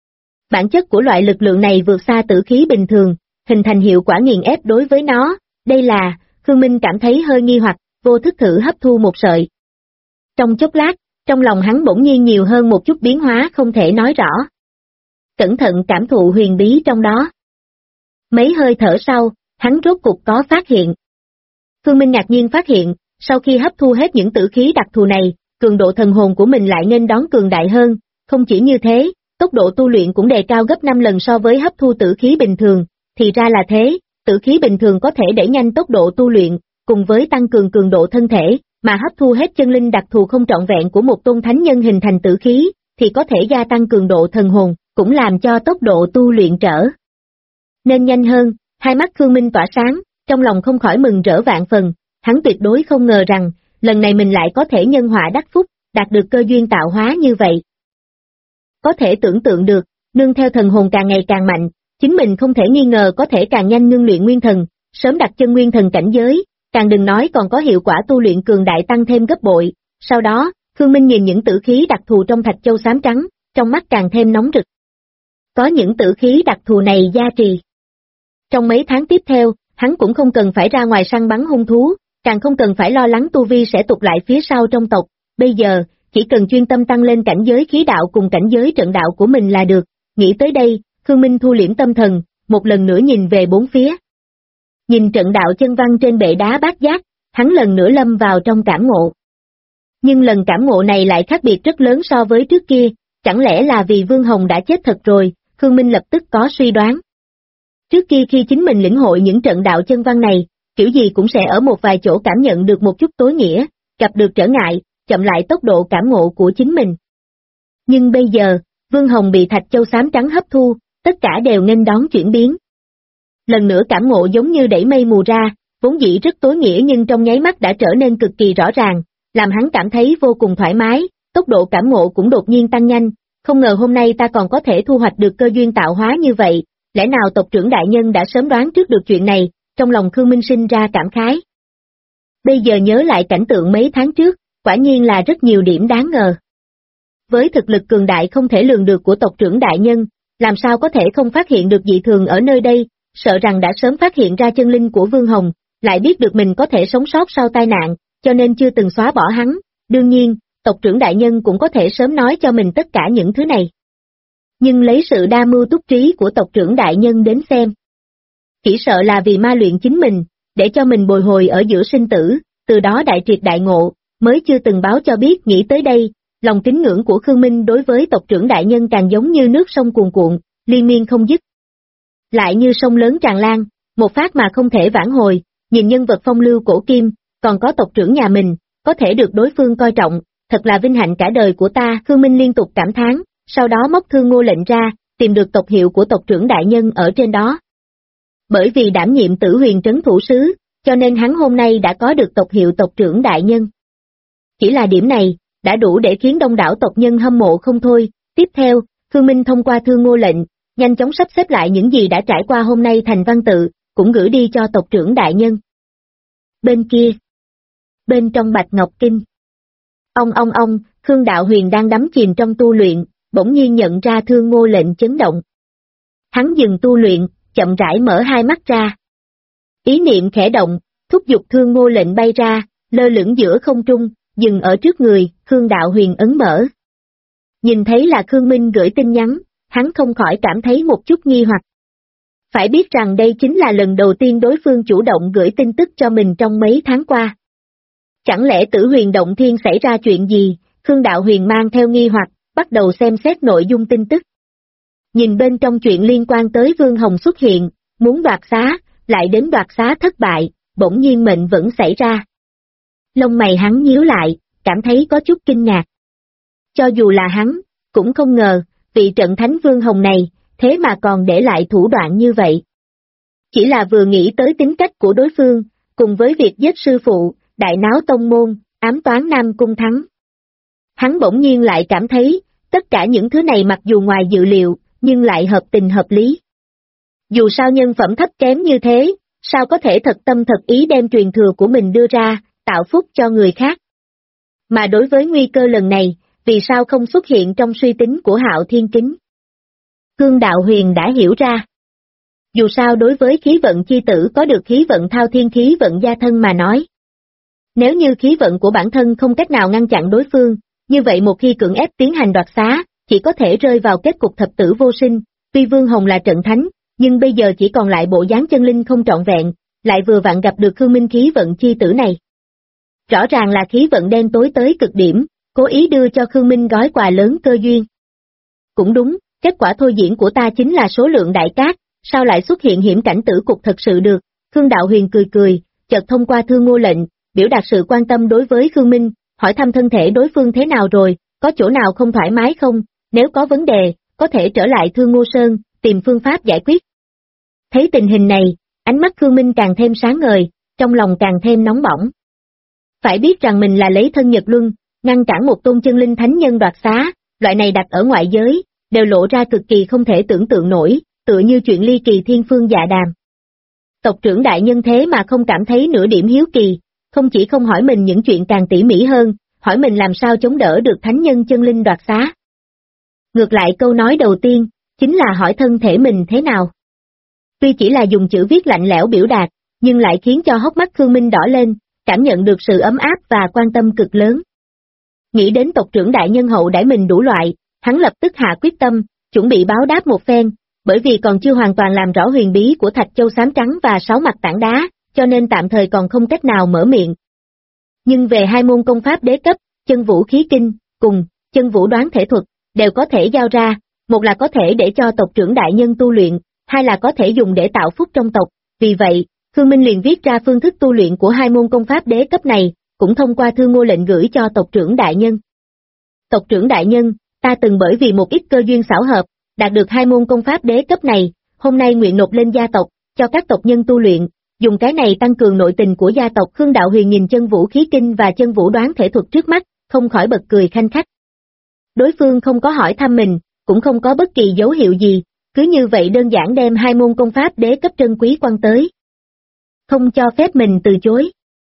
Bản chất của loại lực lượng này vượt xa tử khí bình thường, hình thành hiệu quả nghiền ép đối với nó, đây là, Khương Minh cảm thấy hơi nghi hoặc, vô thức thử hấp thu một sợi. Trong chốc lát, trong lòng hắn bỗng nhiên nhiều hơn một chút biến hóa không thể nói rõ. Cẩn thận cảm thụ huyền bí trong đó. Mấy hơi thở sau, hắn rốt cục có phát hiện. Khương Minh ngạc nhiên phát hiện, sau khi hấp thu hết những tử khí đặc thù này, cường độ thần hồn của mình lại nên đón cường đại hơn, không chỉ như thế, tốc độ tu luyện cũng đề cao gấp 5 lần so với hấp thu tử khí bình thường, thì ra là thế, tử khí bình thường có thể đẩy nhanh tốc độ tu luyện, cùng với tăng cường cường độ thân thể, mà hấp thu hết chân linh đặc thù không trọn vẹn của một tôn thánh nhân hình thành tử khí, thì có thể gia tăng cường độ thần hồn, cũng làm cho tốc độ tu luyện trở nên nhanh hơn. Hai mắt Khương Minh tỏa sáng, trong lòng không khỏi mừng rỡ vạn phần, hắn tuyệt đối không ngờ rằng, lần này mình lại có thể nhân họa đắc phúc, đạt được cơ duyên tạo hóa như vậy. Có thể tưởng tượng được, nương theo thần hồn càng ngày càng mạnh, chính mình không thể nghi ngờ có thể càng nhanh ngưng luyện nguyên thần, sớm đặt chân nguyên thần cảnh giới, càng đừng nói còn có hiệu quả tu luyện cường đại tăng thêm gấp bội. Sau đó, Khương Minh nhìn những tử khí đặc thù trong thạch châu xám trắng, trong mắt càng thêm nóng rực. Có những tử khí đặc thù này gia trì. Trong mấy tháng tiếp theo, hắn cũng không cần phải ra ngoài săn bắn hung thú, càng không cần phải lo lắng tu vi sẽ tụt lại phía sau trong tộc, bây giờ, chỉ cần chuyên tâm tăng lên cảnh giới khí đạo cùng cảnh giới trận đạo của mình là được. Nghĩ tới đây, Khương Minh thu liễm tâm thần, một lần nữa nhìn về bốn phía. Nhìn trận đạo chân văn trên bệ đá bát giác, hắn lần nữa lâm vào trong cảm ngộ. Nhưng lần cảm ngộ này lại khác biệt rất lớn so với trước kia, chẳng lẽ là vì Vương Hồng đã chết thật rồi, Khương Minh lập tức có suy đoán. Trước kia khi chính mình lĩnh hội những trận đạo chân văn này, kiểu gì cũng sẽ ở một vài chỗ cảm nhận được một chút tối nghĩa, gặp được trở ngại, chậm lại tốc độ cảm ngộ của chính mình. Nhưng bây giờ, Vương Hồng bị thạch châu xám trắng hấp thu, tất cả đều nghênh đón chuyển biến. Lần nữa cảm ngộ giống như đẩy mây mù ra, vốn dĩ rất tối nghĩa nhưng trong nháy mắt đã trở nên cực kỳ rõ ràng, làm hắn cảm thấy vô cùng thoải mái, tốc độ cảm ngộ cũng đột nhiên tăng nhanh, không ngờ hôm nay ta còn có thể thu hoạch được cơ duyên tạo hóa như vậy, lẽ nào tộc trưởng đại nhân đã sớm đoán trước được chuyện này, trong lòng Khương Minh sinh ra cảm khái. Bây giờ nhớ lại cảnh tượng mấy tháng trước, quả nhiên là rất nhiều điểm đáng ngờ. Với thực lực cường đại không thể lường được của tộc trưởng đại nhân, làm sao có thể không phát hiện được dị thường ở nơi đây, sợ rằng đã sớm phát hiện ra chân linh của Vương Hồng, lại biết được mình có thể sống sót sau tai nạn, cho nên chưa từng xóa bỏ hắn, đương nhiên, tộc trưởng đại nhân cũng có thể sớm nói cho mình tất cả những thứ này. Nhưng lấy sự đa mưu túc trí của tộc trưởng đại nhân đến xem, chỉ sợ là vì ma luyện chính mình, để cho mình bồi hồi ở giữa sinh tử, từ đó đại triệt đại ngộ, mới chưa từng báo cho biết. Nghĩ tới đây, lòng kính ngưỡng của Khương Minh đối với tộc trưởng đại nhân càng giống như nước sông cuồn cuộn, liên miên không dứt. lại như sông lớn tràn lan, một phát mà không thể vãn hồi, nhìn nhân vật phong lưu cổ kim, còn có tộc trưởng nhà mình, có thể được đối phương coi trọng, thật là vinh hạnh cả đời của ta. Khương Minh liên tục cảm thán, sau đó móc Thương Ngô lệnh ra, tìm được tộc hiệu của tộc trưởng đại nhân ở trên đó. Bởi vì đảm nhiệm Tử Huyền trấn thủ sứ, cho nên hắn hôm nay đã có được tộc hiệu tộc trưởng đại nhân. Chỉ là điểm này, đã đủ để khiến đông đảo tộc nhân hâm mộ không thôi. Tiếp theo, Khương Minh thông qua Thương Ngô lệnh, nhanh chóng sắp xếp lại những gì đã trải qua hôm nay thành văn tự, cũng gửi đi cho tộc trưởng đại nhân. Bên kia, bên trong Bạch Ngọc Kinh, ông, Khương Đạo Huyền đang đắm chìm trong tu luyện, bỗng nhiên nhận ra Thương Ngô lệnh chấn động. Hắn dừng tu luyện, chậm rãi mở hai mắt ra. Ý niệm khẽ động, thúc giục Thương Ngô lệnh bay ra, lơ lửng giữa không trung, dừng ở trước người. Khương Đạo Huyền ấn mở. Nhìn thấy là Khương Minh gửi tin nhắn, hắn không khỏi cảm thấy một chút nghi hoặc. Phải biết rằng đây chính là lần đầu tiên đối phương chủ động gửi tin tức cho mình trong mấy tháng qua. Chẳng lẽ Tử Huyền Động Thiên xảy ra chuyện gì? Khương Đạo Huyền mang theo nghi hoặc, bắt đầu xem xét nội dung tin tức. Nhìn bên trong chuyện liên quan tới Vương Hồng xuất hiện, muốn đoạt xá, lại đến đoạt xá thất bại, bỗng nhiên mệnh vẫn xảy ra. Lông mày hắn nhíu lại, cảm thấy có chút kinh ngạc. Cho dù là hắn, cũng không ngờ, vị trận thánh Vương Hồng này, thế mà còn để lại thủ đoạn như vậy. Chỉ là vừa nghĩ tới tính cách của đối phương, cùng với việc giết sư phụ, đại náo tông môn, ám toán Nam Cung Thắng. Hắn bỗng nhiên lại cảm thấy, tất cả những thứ này mặc dù ngoài dự liệu, nhưng lại hợp tình hợp lý. Dù sao nhân phẩm thấp kém như thế, sao có thể thật tâm thật ý đem truyền thừa của mình đưa ra, tạo phúc cho người khác. Mà đối với nguy cơ lần này, vì sao không xuất hiện trong suy tính của Hạo Thiên Kính? Khương Đạo Huyền đã hiểu ra. Dù sao đối với khí vận chi tử có được khí vận thao thiên khí vận gia thân mà nói. Nếu như khí vận của bản thân không cách nào ngăn chặn đối phương, như vậy một khi cưỡng ép tiến hành đoạt xá, chỉ có thể rơi vào kết cục thập tử vô sinh. Tuy Vương Hồng là trận thánh, nhưng bây giờ chỉ còn lại bộ dáng chân linh không trọn vẹn, lại vừa vặn gặp được Khương Minh khí vận chi tử này. Rõ ràng là khí vận đen tối tới cực điểm, cố ý đưa cho Khương Minh gói quà lớn cơ duyên. Cũng đúng, kết quả thôi diễn của ta chính là số lượng đại cát, sao lại xuất hiện hiểm cảnh tử cục thật sự được? Khương Đạo Huyền cười, chợt thông qua Thương Ngô lệnh, biểu đạt sự quan tâm đối với Khương Minh, hỏi thăm thân thể đối phương thế nào rồi, có chỗ nào không thoải mái không, nếu có vấn đề, có thể trở lại Thương Ngô Sơn, tìm phương pháp giải quyết. Thấy tình hình này, ánh mắt Khương Minh càng thêm sáng ngời, trong lòng càng thêm nóng bỏng. Phải biết rằng mình là lấy thân Nhật Luân, ngăn cản một tôn chân linh thánh nhân đoạt xá, loại này đặt ở ngoại giới, đều lộ ra cực kỳ không thể tưởng tượng nổi, tựa như chuyện ly kỳ thiên phương dạ đàm. Tộc trưởng đại nhân thế mà không cảm thấy nửa điểm hiếu kỳ, không chỉ không hỏi mình những chuyện càng tỉ mỉ hơn, hỏi mình làm sao chống đỡ được thánh nhân chân linh đoạt xá. Ngược lại câu nói đầu tiên, chính là hỏi thân thể mình thế nào. Tuy chỉ là dùng chữ viết lạnh lẽo biểu đạt, nhưng lại khiến cho hốc mắt Khương Minh đỏ lên, cảm nhận được sự ấm áp và quan tâm cực lớn. Nghĩ đến tộc trưởng đại nhân hậu đãi mình đủ loại, hắn lập tức hạ quyết tâm, chuẩn bị báo đáp một phen, bởi vì còn chưa hoàn toàn làm rõ huyền bí của Thạch Châu xám trắng và 6 mặt tảng đá, cho nên tạm thời còn không cách nào mở miệng. Nhưng về hai môn công pháp đế cấp, chân vũ khí kinh, cùng, chân vũ đoán thể thuật, đều có thể giao ra, một là có thể để cho tộc trưởng đại nhân tu luyện, hai là có thể dùng để tạo phúc trong tộc, vì vậy, Khương Minh liền viết ra phương thức tu luyện của hai môn công pháp đế cấp này, cũng thông qua Thương Ngô lệnh gửi cho tộc trưởng đại nhân. Tộc trưởng đại nhân, ta từng bởi vì một ít cơ duyên xảo hợp, đạt được hai môn công pháp đế cấp này, hôm nay nguyện nộp lên gia tộc, cho các tộc nhân tu luyện, dùng cái này tăng cường nội tình của gia tộc. Khương Đạo Huyền nhìn chân vũ khí kinh và chân vũ đoán thể thuật trước mắt, không khỏi bật cười khanh khách. Đối phương không có hỏi thăm mình, cũng không có bất kỳ dấu hiệu gì, cứ như vậy đơn giản đem hai môn công pháp đế cấp trân quý quăng tới. Không cho phép mình từ chối.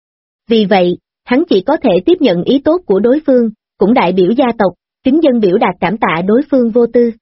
Vì vậy, hắn chỉ có thể tiếp nhận ý tốt của đối phương, cũng đại biểu gia tộc, kính dân biểu đạt cảm tạ đối phương vô tư.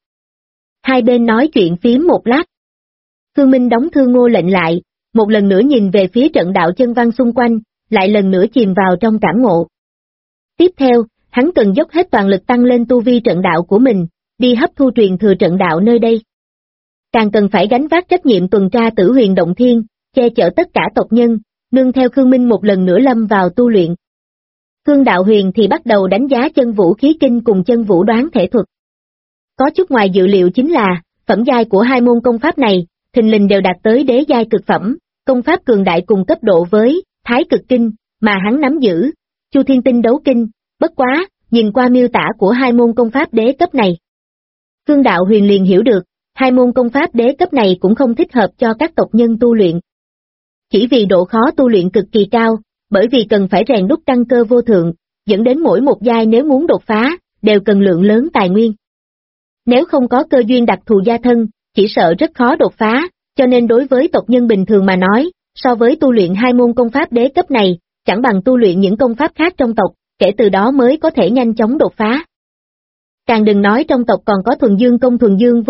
Hai bên nói chuyện phím một lát. Khương Minh đóng Thương Ngô lệnh lại, một lần nữa nhìn về phía trận đạo chân văn xung quanh, lại lần nữa chìm vào trong cảm ngộ. Tiếp theo, hắn cần dốc hết toàn lực tăng lên tu vi trận đạo của mình, đi hấp thu truyền thừa trận đạo nơi đây. Càng cần phải gánh vác trách nhiệm tuần tra Tử Huyền Động Thiên, che chở tất cả tộc nhân, nương theo Khương Minh một lần nữa lâm vào tu luyện. Khương Đạo Huyền thì bắt đầu đánh giá chân vũ khí kinh cùng chân vũ đoán thể thuật. Có chút ngoài dự liệu chính là, phẩm giai của hai môn công pháp này, thình lình đều đạt tới đế giai cực phẩm, công pháp cường đại cùng cấp độ với Thái Cực Kinh mà hắn nắm giữ, Chu Thiên Tinh Đấu Kinh, bất quá, nhìn qua miêu tả của hai môn công pháp đế cấp này. Khương Đạo Huyền liền hiểu được, hai môn công pháp đế cấp này cũng không thích hợp cho các tộc nhân tu luyện. Chỉ vì độ khó tu luyện cực kỳ cao, bởi vì cần phải rèn đúc căn cơ vô thượng, dẫn đến mỗi một giai nếu muốn đột phá, đều cần lượng lớn tài nguyên. Nếu không có cơ duyên đặc thù gia thân, chỉ sợ rất khó đột phá, cho nên đối với tộc nhân bình thường mà nói, so với tu luyện hai môn công pháp đế cấp này, chẳng bằng tu luyện những công pháp khác trong tộc, kể từ đó mới có thể nhanh chóng đột phá. Càng đừng nói trong tộc còn có thuần dương công, thuần dương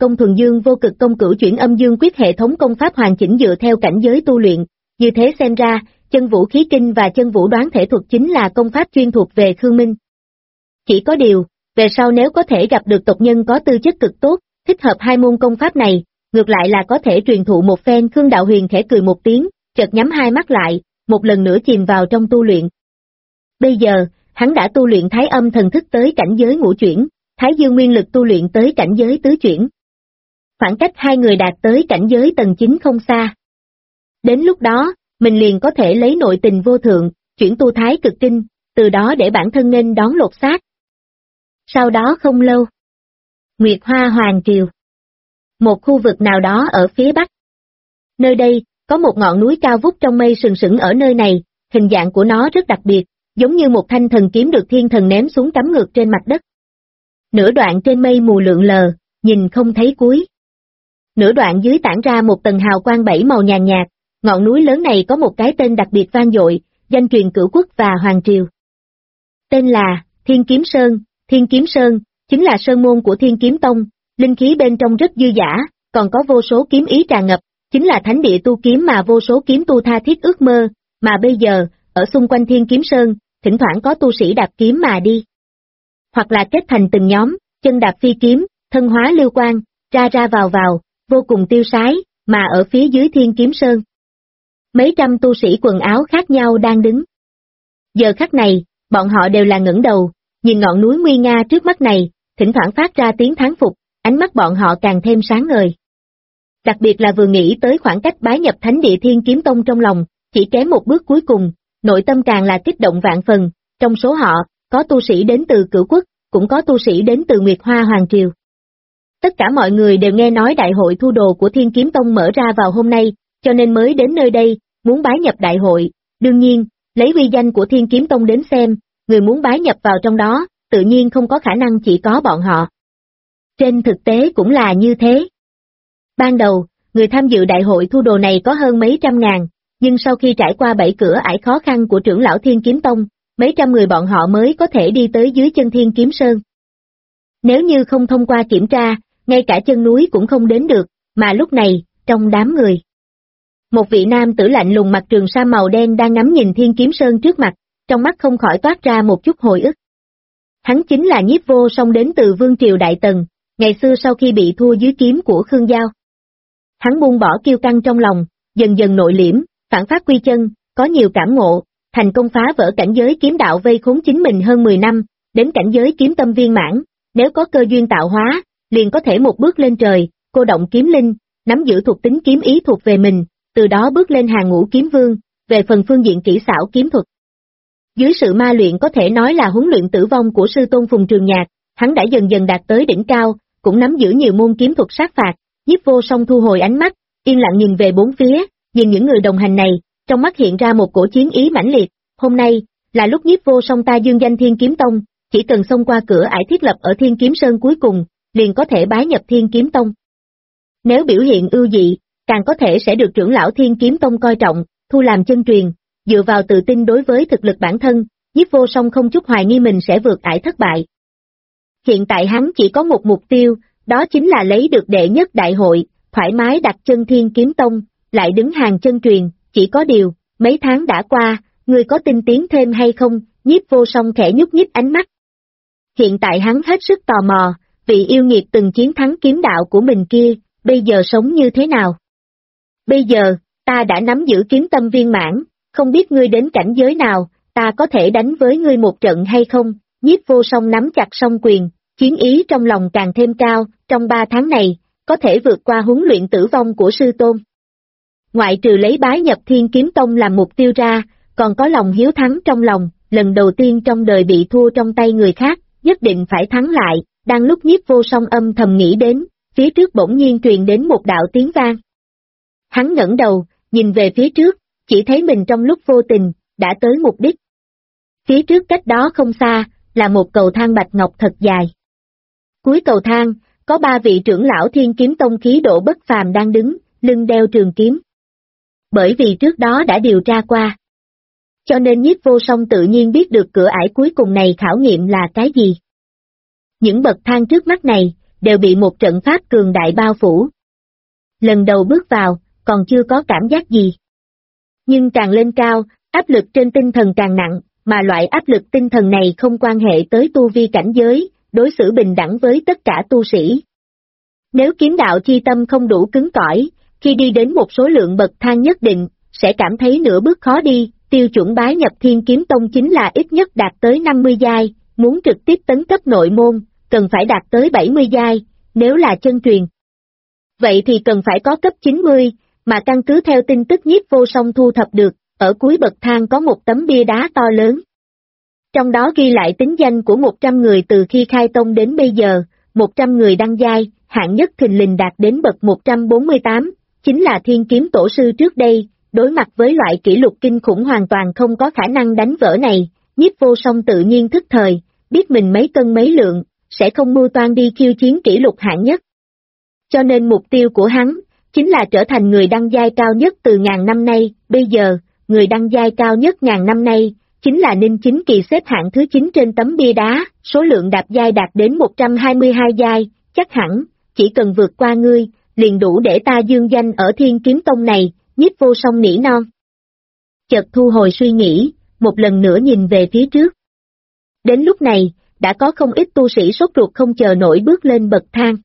vô cực công cửu chuyển âm dương quyết, hệ thống công pháp hoàn chỉnh dựa theo cảnh giới tu luyện, như thế xem ra, chân vũ khí kinh và chân vũ đoán thể thuật chính là công pháp chuyên thuộc về Khương Minh. Chỉ có điều, về sau nếu có thể gặp được tộc nhân có tư chất cực tốt, thích hợp hai môn công pháp này, ngược lại là có thể truyền thụ một phen. Khương Đạo Huyền khẽ cười một tiếng, chợt nhắm hai mắt lại, một lần nữa chìm vào trong tu luyện. Bây giờ, hắn đã tu luyện Thái Âm thần thức tới cảnh giới ngũ chuyển, Thái Dương nguyên lực tu luyện tới cảnh giới tứ chuyển. Khoảng cách hai người đạt tới cảnh giới tầng 9 không xa. Đến lúc đó, mình liền có thể lấy nội tình vô thượng, chuyển tu Thái Cực Kinh, từ đó để bản thân nên đón lột xác. Sau đó không lâu, Nguyệt Hoa Hoàng Triều, một khu vực nào đó ở phía bắc. Nơi đây, có một ngọn núi cao vút trong mây sừng sững ở nơi này, hình dạng của nó rất đặc biệt, giống như một thanh thần kiếm được thiên thần ném xuống cắm ngược trên mặt đất. Nửa đoạn trên mây mù lượn lờ, nhìn không thấy cuối. Nửa đoạn dưới tản ra một tầng hào quang bảy màu nhàn nhạt, ngọn núi lớn này có một cái tên đặc biệt vang dội, danh truyền cửu quốc và hoàng triều. Tên là Thiên Kiếm Sơn. Thiên Kiếm Sơn chính là sơn môn của Thiên Kiếm Tông, linh khí bên trong rất dư dả, còn có vô số kiếm ý tràn ngập, chính là thánh địa tu kiếm mà vô số kiếm tu tha thiết ước mơ, mà bây giờ, ở xung quanh Thiên Kiếm Sơn, thỉnh thoảng có tu sĩ đạp kiếm mà đi. Hoặc là kết thành từng nhóm, chân đạp phi kiếm, thân hóa lưu quang, ra ra vào, vô cùng tiêu sái, mà ở phía dưới Thiên Kiếm Sơn. Mấy trăm tu sĩ quần áo khác nhau đang đứng. Giờ khắc này, bọn họ đều là ngẩng đầu, nhìn ngọn núi nguy nga trước mắt này, thỉnh thoảng phát ra tiếng thán phục, ánh mắt bọn họ càng thêm sáng ngời. Đặc biệt là vừa nghĩ tới khoảng cách bái nhập thánh địa Thiên Kiếm Tông trong lòng, chỉ kém một bước cuối cùng, nội tâm càng là kích động vạn phần, trong số họ, có tu sĩ đến từ Cửu Quốc, cũng có tu sĩ đến từ Nguyệt Hoa Hoàng Triều. Tất cả mọi người đều nghe nói đại hội thu đồ của Thiên Kiếm Tông mở ra vào hôm nay, cho nên mới đến nơi đây, muốn bái nhập đại hội, đương nhiên, lấy uy danh của Thiên Kiếm Tông đến xem, người muốn bái nhập vào trong đó, tự nhiên không có khả năng chỉ có bọn họ. Trên thực tế cũng là như thế. Ban đầu, người tham dự đại hội thu đồ này có hơn mấy trăm ngàn, nhưng sau khi trải qua 7 cửa ải khó khăn của trưởng lão Thiên Kiếm Tông, mấy trăm người bọn họ mới có thể đi tới dưới chân Thiên Kiếm Sơn. Nếu như không thông qua kiểm tra, ngay cả chân núi cũng không đến được, mà lúc này, trong đám người, một vị nam tử lạnh lùng mặc trường sa màu đen đang ngắm nhìn Thiên Kiếm Sơn trước mặt, trong mắt không khỏi toát ra một chút hồi ức. Hắn chính là Nhiếp Vô Song đến từ Vương Triều Đại Tần, ngày xưa sau khi bị thua dưới kiếm của Khương Giao. Hắn buông bỏ kiêu căng trong lòng, dần dần nội liễm, phản phát quy chân, có nhiều cảm ngộ, thành công phá vỡ cảnh giới kiếm đạo vây khốn chính mình hơn 10 năm, đến cảnh giới kiếm tâm viên mãn, nếu có cơ duyên tạo hóa, liền có thể một bước lên trời, cô động kiếm linh, nắm giữ thuộc tính kiếm ý thuộc về mình, từ đó bước lên hàng ngũ kiếm vương, về phần phương diện kỹ xảo kiếm thuật. Dưới sự ma luyện có thể nói là huấn luyện tử vong của sư tôn Phùng Trường Nhạc, hắn đã dần dần đạt tới đỉnh cao, cũng nắm giữ nhiều môn kiếm thuật sát phạt. Nhiếp Vô Song thu hồi ánh mắt, yên lặng nhìn về bốn phía, nhìn những người đồng hành này, trong mắt hiện ra một cổ chiến ý mãnh liệt. Hôm nay, là lúc Nhiếp Vô Song ta dương danh Thiên Kiếm Tông, chỉ cần xông qua cửa ải thiết lập ở Thiên Kiếm Sơn cuối cùng, liền có thể bái nhập Thiên Kiếm Tông. Nếu biểu hiện ưu dị, càng có thể sẽ được trưởng lão Thiên Kiếm Tông coi trọng, thu làm chân truyền. Dựa vào tự tin đối với thực lực bản thân, Nhiếp Vô Song không chút hoài nghi mình sẽ vượt ải thất bại. Hiện tại hắn chỉ có một mục tiêu, đó chính là lấy được đệ nhất đại hội, thoải mái đặt chân Thiên Kiếm Tông, lại đứng hàng chân truyền, chỉ có điều, mấy tháng đã qua, người có tinh tiến thêm hay không? Nhiếp Vô Song khẽ nhúc nhích ánh mắt. Hiện tại hắn hết sức tò mò, vị yêu nghiệt từng chiến thắng kiếm đạo của mình kia, bây giờ sống như thế nào? Bây giờ, ta đã nắm giữ kiếm tâm viên mãn, không biết ngươi đến cảnh giới nào, ta có thể đánh với ngươi một trận hay không? Nhiếp Vô Song nắm chặt song quyền, chiến ý trong lòng càng thêm cao, trong 3 tháng này, có thể vượt qua huấn luyện tử vong của sư tôn. Ngoại trừ lấy bái nhập Thiên Kiếm Tông làm mục tiêu ra, còn có lòng hiếu thắng trong lòng, lần đầu tiên trong đời bị thua trong tay người khác, nhất định phải thắng lại, đang lúc Nhiếp Vô Song âm thầm nghĩ đến, phía trước bỗng nhiên truyền đến một đạo tiếng vang. Hắn ngẩng đầu, nhìn về phía trước, chỉ thấy mình trong lúc vô tình, đã tới mục đích. Phía trước cách đó không xa, là một cầu thang bạch ngọc thật dài. Cuối cầu thang, có 3 vị trưởng lão Thiên Kiếm Tông khí độ bất phàm đang đứng, lưng đeo trường kiếm. Bởi vì trước đó đã điều tra qua, cho nên Nhiếp Vô Song tự nhiên biết được cửa ải cuối cùng này khảo nghiệm là cái gì. Những bậc thang trước mắt này, đều bị một trận pháp cường đại bao phủ. Lần đầu bước vào, còn chưa có cảm giác gì. Nhưng càng lên cao, áp lực trên tinh thần càng nặng, mà loại áp lực tinh thần này không quan hệ tới tu vi cảnh giới, đối xử bình đẳng với tất cả tu sĩ. Nếu kiếm đạo chi tâm không đủ cứng cỏi, khi đi đến một số lượng bậc thang nhất định, sẽ cảm thấy nửa bước khó đi, tiêu chuẩn bái nhập Thiên Kiếm Tông chính là ít nhất đạt tới 50 giai, muốn trực tiếp tấn cấp nội môn, cần phải đạt tới 70 giai, nếu là chân truyền. Vậy thì cần phải có cấp 90, mà căn cứ theo tin tức Nhiếp Vô Song thu thập được, ở cuối bậc thang có một tấm bia đá to lớn. Trong đó ghi lại tính danh của 100 người từ khi khai tông đến bây giờ, 100 người đăng giai, hạng nhất thình lình đạt đến bậc 148, chính là Thiên Kiếm Tổ sư trước đây, đối mặt với loại kỷ lục kinh khủng hoàn toàn không có khả năng đánh vỡ này, Nhiếp Vô Song tự nhiên thức thời, biết mình mấy cân mấy lượng, sẽ không mưu toan đi khiêu chiến kỷ lục hạng nhất. Cho nên mục tiêu của hắn, chính là trở thành người đăng giai cao nhất từ ngàn năm nay, bây giờ, người đăng giai cao nhất ngàn năm nay, chính là Ninh Chính Kỳ xếp hạng thứ 9 trên tấm bia đá, số lượng đạp giai đạt đến 122 giai, chắc hẳn, chỉ cần vượt qua ngươi, liền đủ để ta dương danh ở Thiên Kiếm Tông này, Nhiếp Vô Song nỉ non. Chợt thu hồi suy nghĩ, một lần nữa nhìn về phía trước. Đến lúc này, đã có không ít tu sĩ sốt ruột không chờ nổi bước lên bậc thang.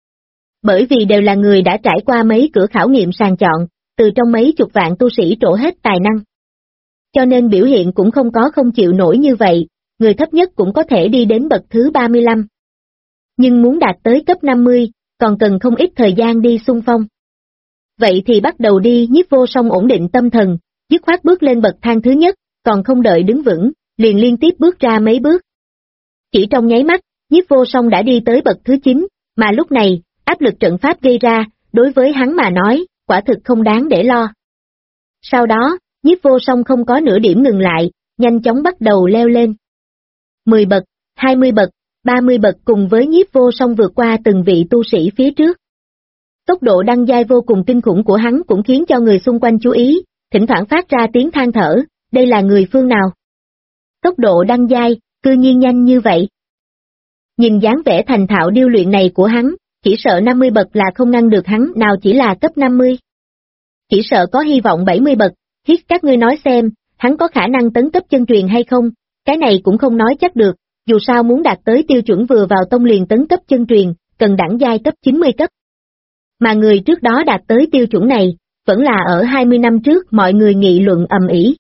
Bởi vì đều là người đã trải qua mấy cửa khảo nghiệm sàng chọn, từ trong mấy chục vạn tu sĩ trổ hết tài năng. Cho nên biểu hiện cũng không có không chịu nổi như vậy, người thấp nhất cũng có thể đi đến bậc thứ 35. Nhưng muốn đạt tới cấp 50, còn cần không ít thời gian đi xung phong. Vậy thì bắt đầu đi. Nhiếp Vô Song ổn định tâm thần, dứt khoát bước lên bậc thang thứ nhất, còn không đợi đứng vững, liền liên tiếp bước ra mấy bước. Chỉ trong nháy mắt, Nhiếp Vô Song đã đi tới bậc thứ 9, mà lúc này, áp lực trận pháp gây ra, đối với hắn mà nói, quả thực không đáng để lo. Sau đó, Nhiếp Vô Song không có nửa điểm ngừng lại, nhanh chóng bắt đầu leo lên. 10 bậc, 20 bậc, 30 bậc cùng với Nhiếp Vô Song vượt qua từng vị tu sĩ phía trước. Tốc độ đăng giai vô cùng kinh khủng của hắn cũng khiến cho người xung quanh chú ý, thỉnh thoảng phát ra tiếng than thở, đây là người phương nào? Tốc độ đăng giai, cư nhiên nhanh như vậy. Nhìn dáng vẻ thành thạo điêu luyện này của hắn, chỉ sợ 50 bậc là không ngăn được hắn, nào chỉ là cấp 50. Chỉ sợ có hy vọng 70 bậc, hiết các ngươi nói xem, hắn có khả năng tấn cấp chân truyền hay không, cái này cũng không nói chắc được, dù sao muốn đạt tới tiêu chuẩn vừa vào tông liền tấn cấp chân truyền, cần đẳng giai cấp 90 cấp. Mà người trước đó đạt tới tiêu chuẩn này, vẫn là ở 20 năm trước mọi người nghị luận ầm ĩ.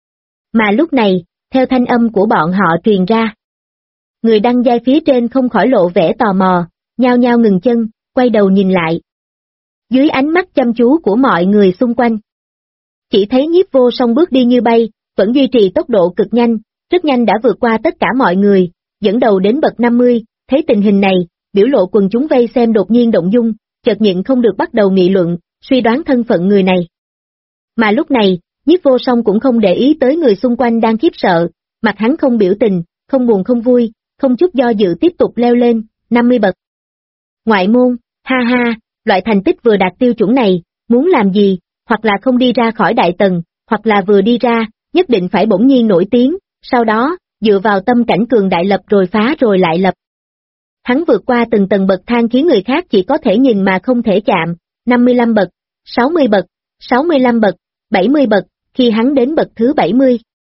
Mà lúc này, theo thanh âm của bọn họ truyền ra, người đăng giai phía trên không khỏi lộ vẻ tò mò, nhao nhao ngừng chân, quay đầu nhìn lại. Dưới ánh mắt chăm chú của mọi người xung quanh, chỉ thấy Nhiếp Vô Song bước đi như bay, vẫn duy trì tốc độ cực nhanh, rất nhanh đã vượt qua tất cả mọi người, dẫn đầu đến bậc 50, thấy tình hình này, biểu lộ quần chúng vây xem đột nhiên động dung, chợt nhịn không được bắt đầu nghị luận, suy đoán thân phận người này. Mà lúc này, Nhiếp Vô Song cũng không để ý tới người xung quanh đang khiếp sợ, mặt hắn không biểu tình, không buồn không vui, không chút do dự tiếp tục leo lên, 50 bậc. Ngoại môn, ha ha, loại thành tích vừa đạt tiêu chuẩn này, muốn làm gì, hoặc là không đi ra khỏi đại tầng, hoặc là vừa đi ra, nhất định phải bỗng nhiên nổi tiếng, sau đó, dựa vào tâm cảnh cường đại lập rồi phá rồi lại lập. Hắn vượt qua từng tầng bậc thang khiến người khác chỉ có thể nhìn mà không thể chạm, 55 bậc, 60 bậc, 65 bậc, 70 bậc, khi hắn đến bậc thứ 70.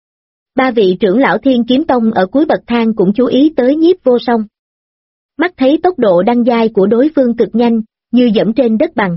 3 vị trưởng lão Thiên Kiếm Tông ở cuối bậc thang cũng chú ý tới Nhiếp Vô Song. Mắt thấy tốc độ đăng giai của đối phương cực nhanh, như dẫm trên đất bằng.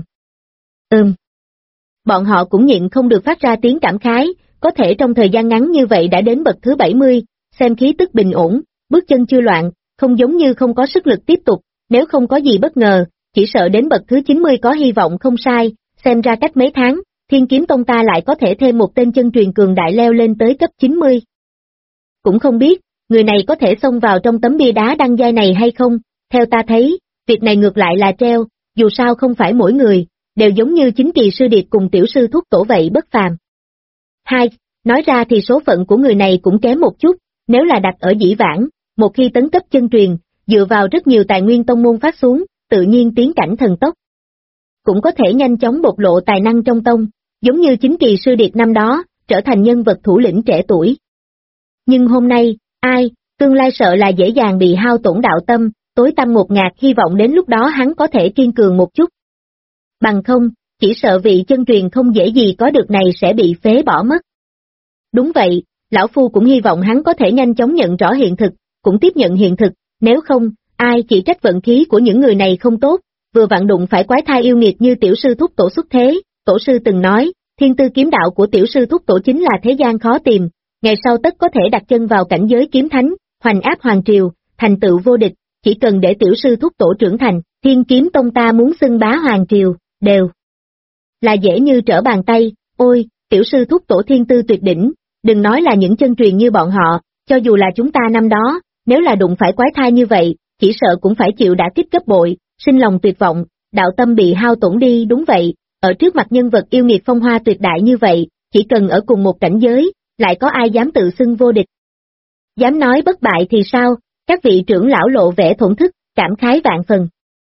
Bọn họ cũng nhịn không được phát ra tiếng cảm khái, có thể trong thời gian ngắn như vậy đã đến bậc thứ 70, xem khí tức bình ổn, bước chân chưa loạn, không giống như không có sức lực tiếp tục, nếu không có gì bất ngờ, chỉ sợ đến bậc thứ 90 có hy vọng không sai, xem ra cách mấy tháng, Thiên Kiếm Tông ta lại có thể thêm một tên chân truyền cường đại leo lên tới cấp 90. Cũng không biết, người này có thể xông vào trong tấm bia đá đăng giai này hay không, theo ta thấy, việc này ngược lại là treo, dù sao không phải mỗi người, đều giống như chính kỳ sư điệt cùng tiểu sư thúc tổ vậy bất phàm. Hai, nói ra thì số phận của người này cũng kém một chút, nếu là đặt ở dĩ vãng, một khi tấn cấp chân truyền, dựa vào rất nhiều tài nguyên tông môn phát xuống, tự nhiên tiến cảnh thần tốc. Cũng có thể nhanh chóng bộc lộ tài năng trong tông, giống như chính kỳ sư điệt năm đó, trở thành nhân vật thủ lĩnh trẻ tuổi. Nhưng hôm nay, tương lai sợ là dễ dàng bị hao tổn đạo tâm, tối tăm một ngạt, hy vọng đến lúc đó hắn có thể kiên cường một chút. Bằng không, chỉ sợ vị chân truyền không dễ gì có được này sẽ bị phế bỏ mất. Đúng vậy, lão phu cũng hy vọng hắn có thể nhanh chóng nhận rõ hiện thực, cũng tiếp nhận hiện thực, nếu không, chỉ trách vận khí của những người này không tốt, vừa vặn đụng phải quái thai yêu nghiệt như tiểu sư thúc tổ xuất thế, tổ sư từng nói, thiên tư kiếm đạo của tiểu sư thúc tổ chính là thế gian khó tìm, ngày sau tất có thể đặt chân vào cảnh giới kiếm thánh, hoành áp hoàng triều, thành tựu vô địch, chỉ cần để tiểu sư thúc tổ trưởng thành, Thiên Kiếm Tông ta muốn xưng bá hoàng triều, đều là dễ như trở bàn tay. Ôi, tiểu sư thúc tổ thiên tư tuyệt đỉnh, đừng nói là những chân truyền như bọn họ, cho dù là chúng ta năm đó, nếu là đụng phải quái thai như vậy, chỉ sợ cũng phải chịu đả kích gấp bội, sinh lòng tuyệt vọng, đạo tâm bị hao tổn đi. Đúng vậy, ở trước mặt nhân vật yêu nghiệt phong hoa tuyệt đại như vậy, chỉ cần ở cùng một cảnh giới, lại có ai dám tự xưng vô địch. Dám nói bất bại thì sao? Các vị trưởng lão lộ vẻ thổn thức, cảm khái vạn phần.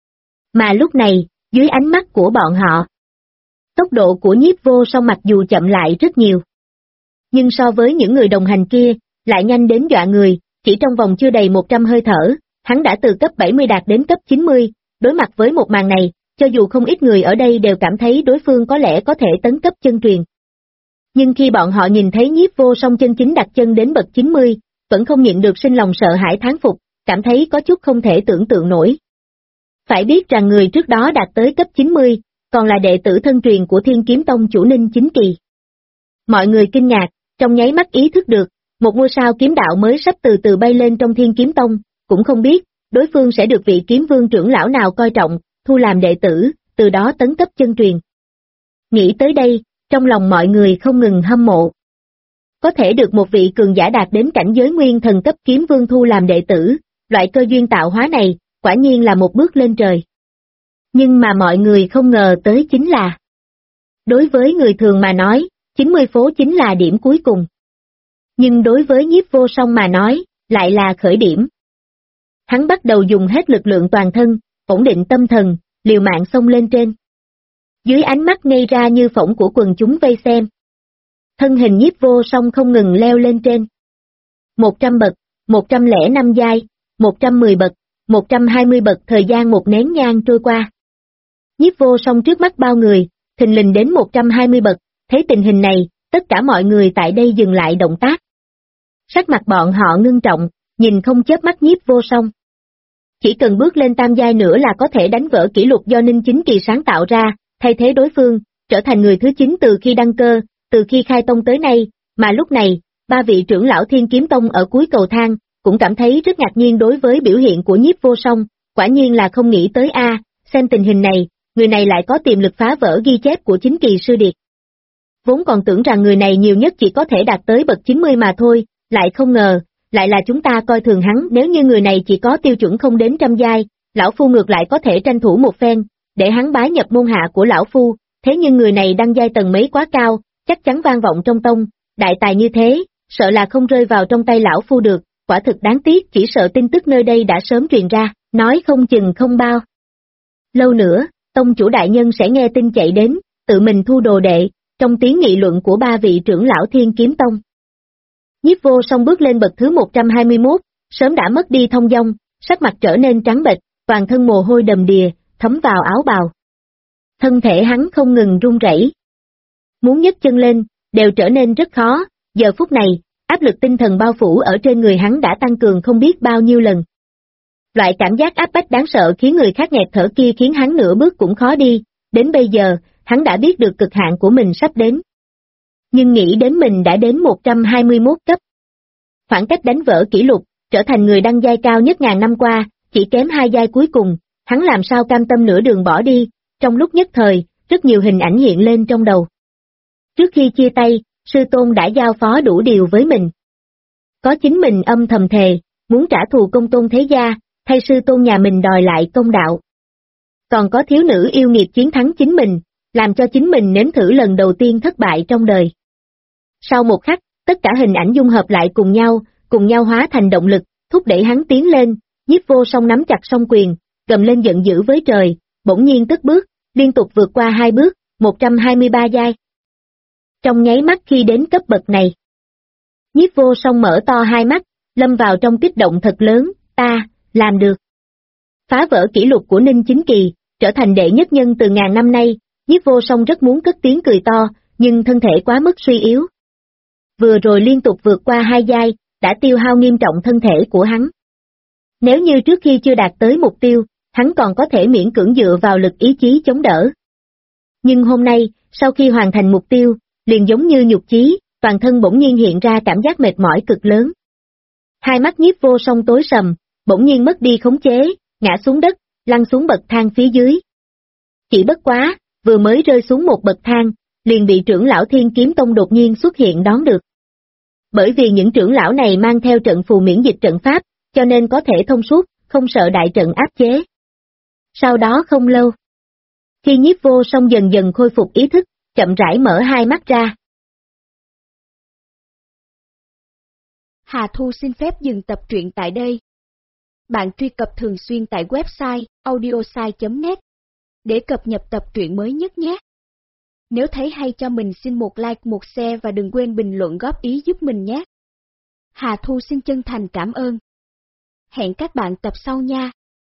Mà lúc này, dưới ánh mắt của bọn họ, tốc độ của Nhiếp Vô Song mặc dù chậm lại rất nhiều, nhưng so với những người đồng hành kia, lại nhanh đến dọa người, chỉ trong vòng chưa đầy 100 hơi thở, hắn đã từ cấp 70 đạt đến cấp 90, đối mặt với một màn này, cho dù không ít người ở đây đều cảm thấy đối phương có lẽ có thể tấn cấp chân truyền. Nhưng khi bọn họ nhìn thấy Nhiếp Vô Song chân chính đặt chân đến bậc 90, vẫn không nhịn được sinh lòng sợ hãi thán phục, cảm thấy có chút không thể tưởng tượng nổi. Phải biết rằng người trước đó đạt tới cấp 90, còn là đệ tử thân truyền của Thiên Kiếm Tông chủ Ninh Chính Kỳ. Mọi người kinh ngạc, trong nháy mắt ý thức được, một ngôi sao kiếm đạo mới sắp từ từ bay lên trong Thiên Kiếm Tông, cũng không biết, đối phương sẽ được vị kiếm vương trưởng lão nào coi trọng, thu làm đệ tử, từ đó tấn cấp chân truyền. Nghĩ tới đây, trong lòng mọi người không ngừng hâm mộ. Có thể được một vị cường giả đạt đến cảnh giới nguyên thần cấp kiếm vương thu làm đệ tử, loại cơ duyên tạo hóa này, quả nhiên là một bước lên trời. Nhưng mà mọi người không ngờ tới chính là, đối với người thường mà nói, 90 phố chính là điểm cuối cùng. Nhưng đối với Nhiếp Vô Song mà nói, lại là khởi điểm. Hắn bắt đầu dùng hết lực lượng toàn thân, ổn định tâm thần, liều mạng xông lên trên. Dưới ánh mắt ngây ra như phỏng của quần chúng vây xem, thân hình Nhiếp Vô Song không ngừng leo lên trên. 100 bậc, 105 giai, 110 bậc, 120 bậc, thời gian một nén nhang trôi qua. Nhiếp Vô Song trước mắt bao người, thình lình đến 120 bậc, thấy tình hình này, tất cả mọi người tại đây dừng lại động tác. Sắc mặt bọn họ ngưng trọng, nhìn không chớp mắt Nhiếp Vô Song. Chỉ cần bước lên tam giai nữa là có thể đánh vỡ kỷ lục do Ninh Chính Kỳ sáng tạo ra, thay thế đối phương, trở thành người thứ 9 từ khi đăng cơ, từ khi khai tông tới nay, mà lúc này, ba vị trưởng lão Thiên Kiếm Tông ở cuối cầu thang, cũng cảm thấy rất ngạc nhiên đối với biểu hiện của Nhiếp Vô Song, quả nhiên là không nghĩ tới xem tình hình này, người này lại có tiềm lực phá vỡ ghi chép của chính kỳ sư điệt. Vốn còn tưởng rằng người này nhiều nhất chỉ có thể đạt tới bậc 90 mà thôi, lại không ngờ, lại là chúng ta coi thường hắn. Nếu như người này chỉ có tiêu chuẩn không đến trăm giai, lão phu ngược lại có thể tranh thủ một phen, để hắn bái nhập môn hạ của lão phu, thế nhưng người này đăng giai tầng mấy quá cao, chắc chắn vang vọng trong tông, đại tài như thế, sợ là không rơi vào trong tay lão phu được, quả thực đáng tiếc, chỉ sợ tin tức nơi đây đã sớm truyền ra, nói không chừng không bao lâu nữa, tông chủ đại nhân sẽ nghe tin chạy đến, tự mình thu đồ đệ, trong tiếng nghị luận của ba vị trưởng lão Thiên Kiếm Tông. Nhiếp Vô Song bước lên bậc thứ 121, sớm đã mất đi thông dong, sắc mặt trở nên trắng bệch, toàn thân mồ hôi đầm đìa, thấm vào áo bào. Thân thể hắn không ngừng run rẩy. Muốn nhấc chân lên, đều trở nên rất khó, giờ phút này, áp lực tinh thần bao phủ ở trên người hắn đã tăng cường không biết bao nhiêu lần. Loại cảm giác áp bách đáng sợ khiến người khác nghẹt thở kia khiến hắn nửa bước cũng khó đi, đến bây giờ, hắn đã biết được cực hạn của mình sắp đến. Nhưng nghĩ đến mình đã đến 121 cấp. Khoảng cách đánh vỡ kỷ lục, trở thành người đăng giai cao nhất ngàn năm qua, chỉ kém 2 giai cuối cùng, Hắn làm sao cam tâm nửa đường bỏ đi, trong lúc nhất thời, rất nhiều hình ảnh hiện lên trong đầu. Trước khi chia tay, sư tôn đã giao phó đủ điều với mình. Có chính mình âm thầm thề, muốn trả thù công tôn thế gia, thay sư tôn nhà mình đòi lại công đạo. Còn có thiếu nữ yêu nghiệt chiến thắng chính mình, làm cho chính mình nếm thử lần đầu tiên thất bại trong đời. Sau một khắc, tất cả hình ảnh dung hợp lại cùng nhau hóa thành động lực, thúc đẩy hắn tiến lên, Nhiếp Vô Song nắm chặt song quyền, gầm lên giận dữ với trời, bỗng nhiên tức bước, liên tục vượt qua 2 bước, 123 giai. Trong nháy mắt khi đến cấp bậc này, Nhiếp Vô Song mở to hai mắt, lâm vào trong kích động thật lớn, ta, làm được. Phá vỡ kỷ lục của Ninh Chính Kỳ, trở thành đệ nhất nhân từ ngàn năm nay, Nhiếp Vô Song rất muốn cất tiếng cười to, nhưng thân thể quá mức suy yếu. Vừa rồi liên tục vượt qua 2 giai, đã tiêu hao nghiêm trọng thân thể của hắn. Nếu như trước khi chưa đạt tới mục tiêu, hắn còn có thể miễn cưỡng dựa vào lực ý chí chống đỡ. Nhưng hôm nay, sau khi hoàn thành mục tiêu, liền giống như nhục chí, toàn thân bỗng nhiên hiện ra cảm giác mệt mỏi cực lớn. Hai mắt Nhiếp Vô Song tối sầm, bỗng nhiên mất đi khống chế, ngã xuống đất, lăn xuống bậc thang phía dưới. Chỉ bất quá, vừa mới rơi xuống một bậc thang, liền bị trưởng lão Thiên Kiếm Tông đột nhiên xuất hiện đón được. Bởi vì những trưởng lão này mang theo trận phù miễn dịch trận pháp, cho nên có thể thông suốt, không sợ đại trận áp chế. Sau đó không lâu, khi Nhiếp Vô Song dần dần khôi phục ý thức, chậm rãi mở hai mắt ra. Hà Thu xin phép dừng tập truyện tại đây. Bạn truy cập thường xuyên tại website audiosai.net để cập nhật tập truyện mới nhất nhé. Nếu thấy hay cho mình xin một like, một share và đừng quên bình luận góp ý giúp mình nhé. Hà Thu xin chân thành cảm ơn. Hẹn các bạn tập sau nha.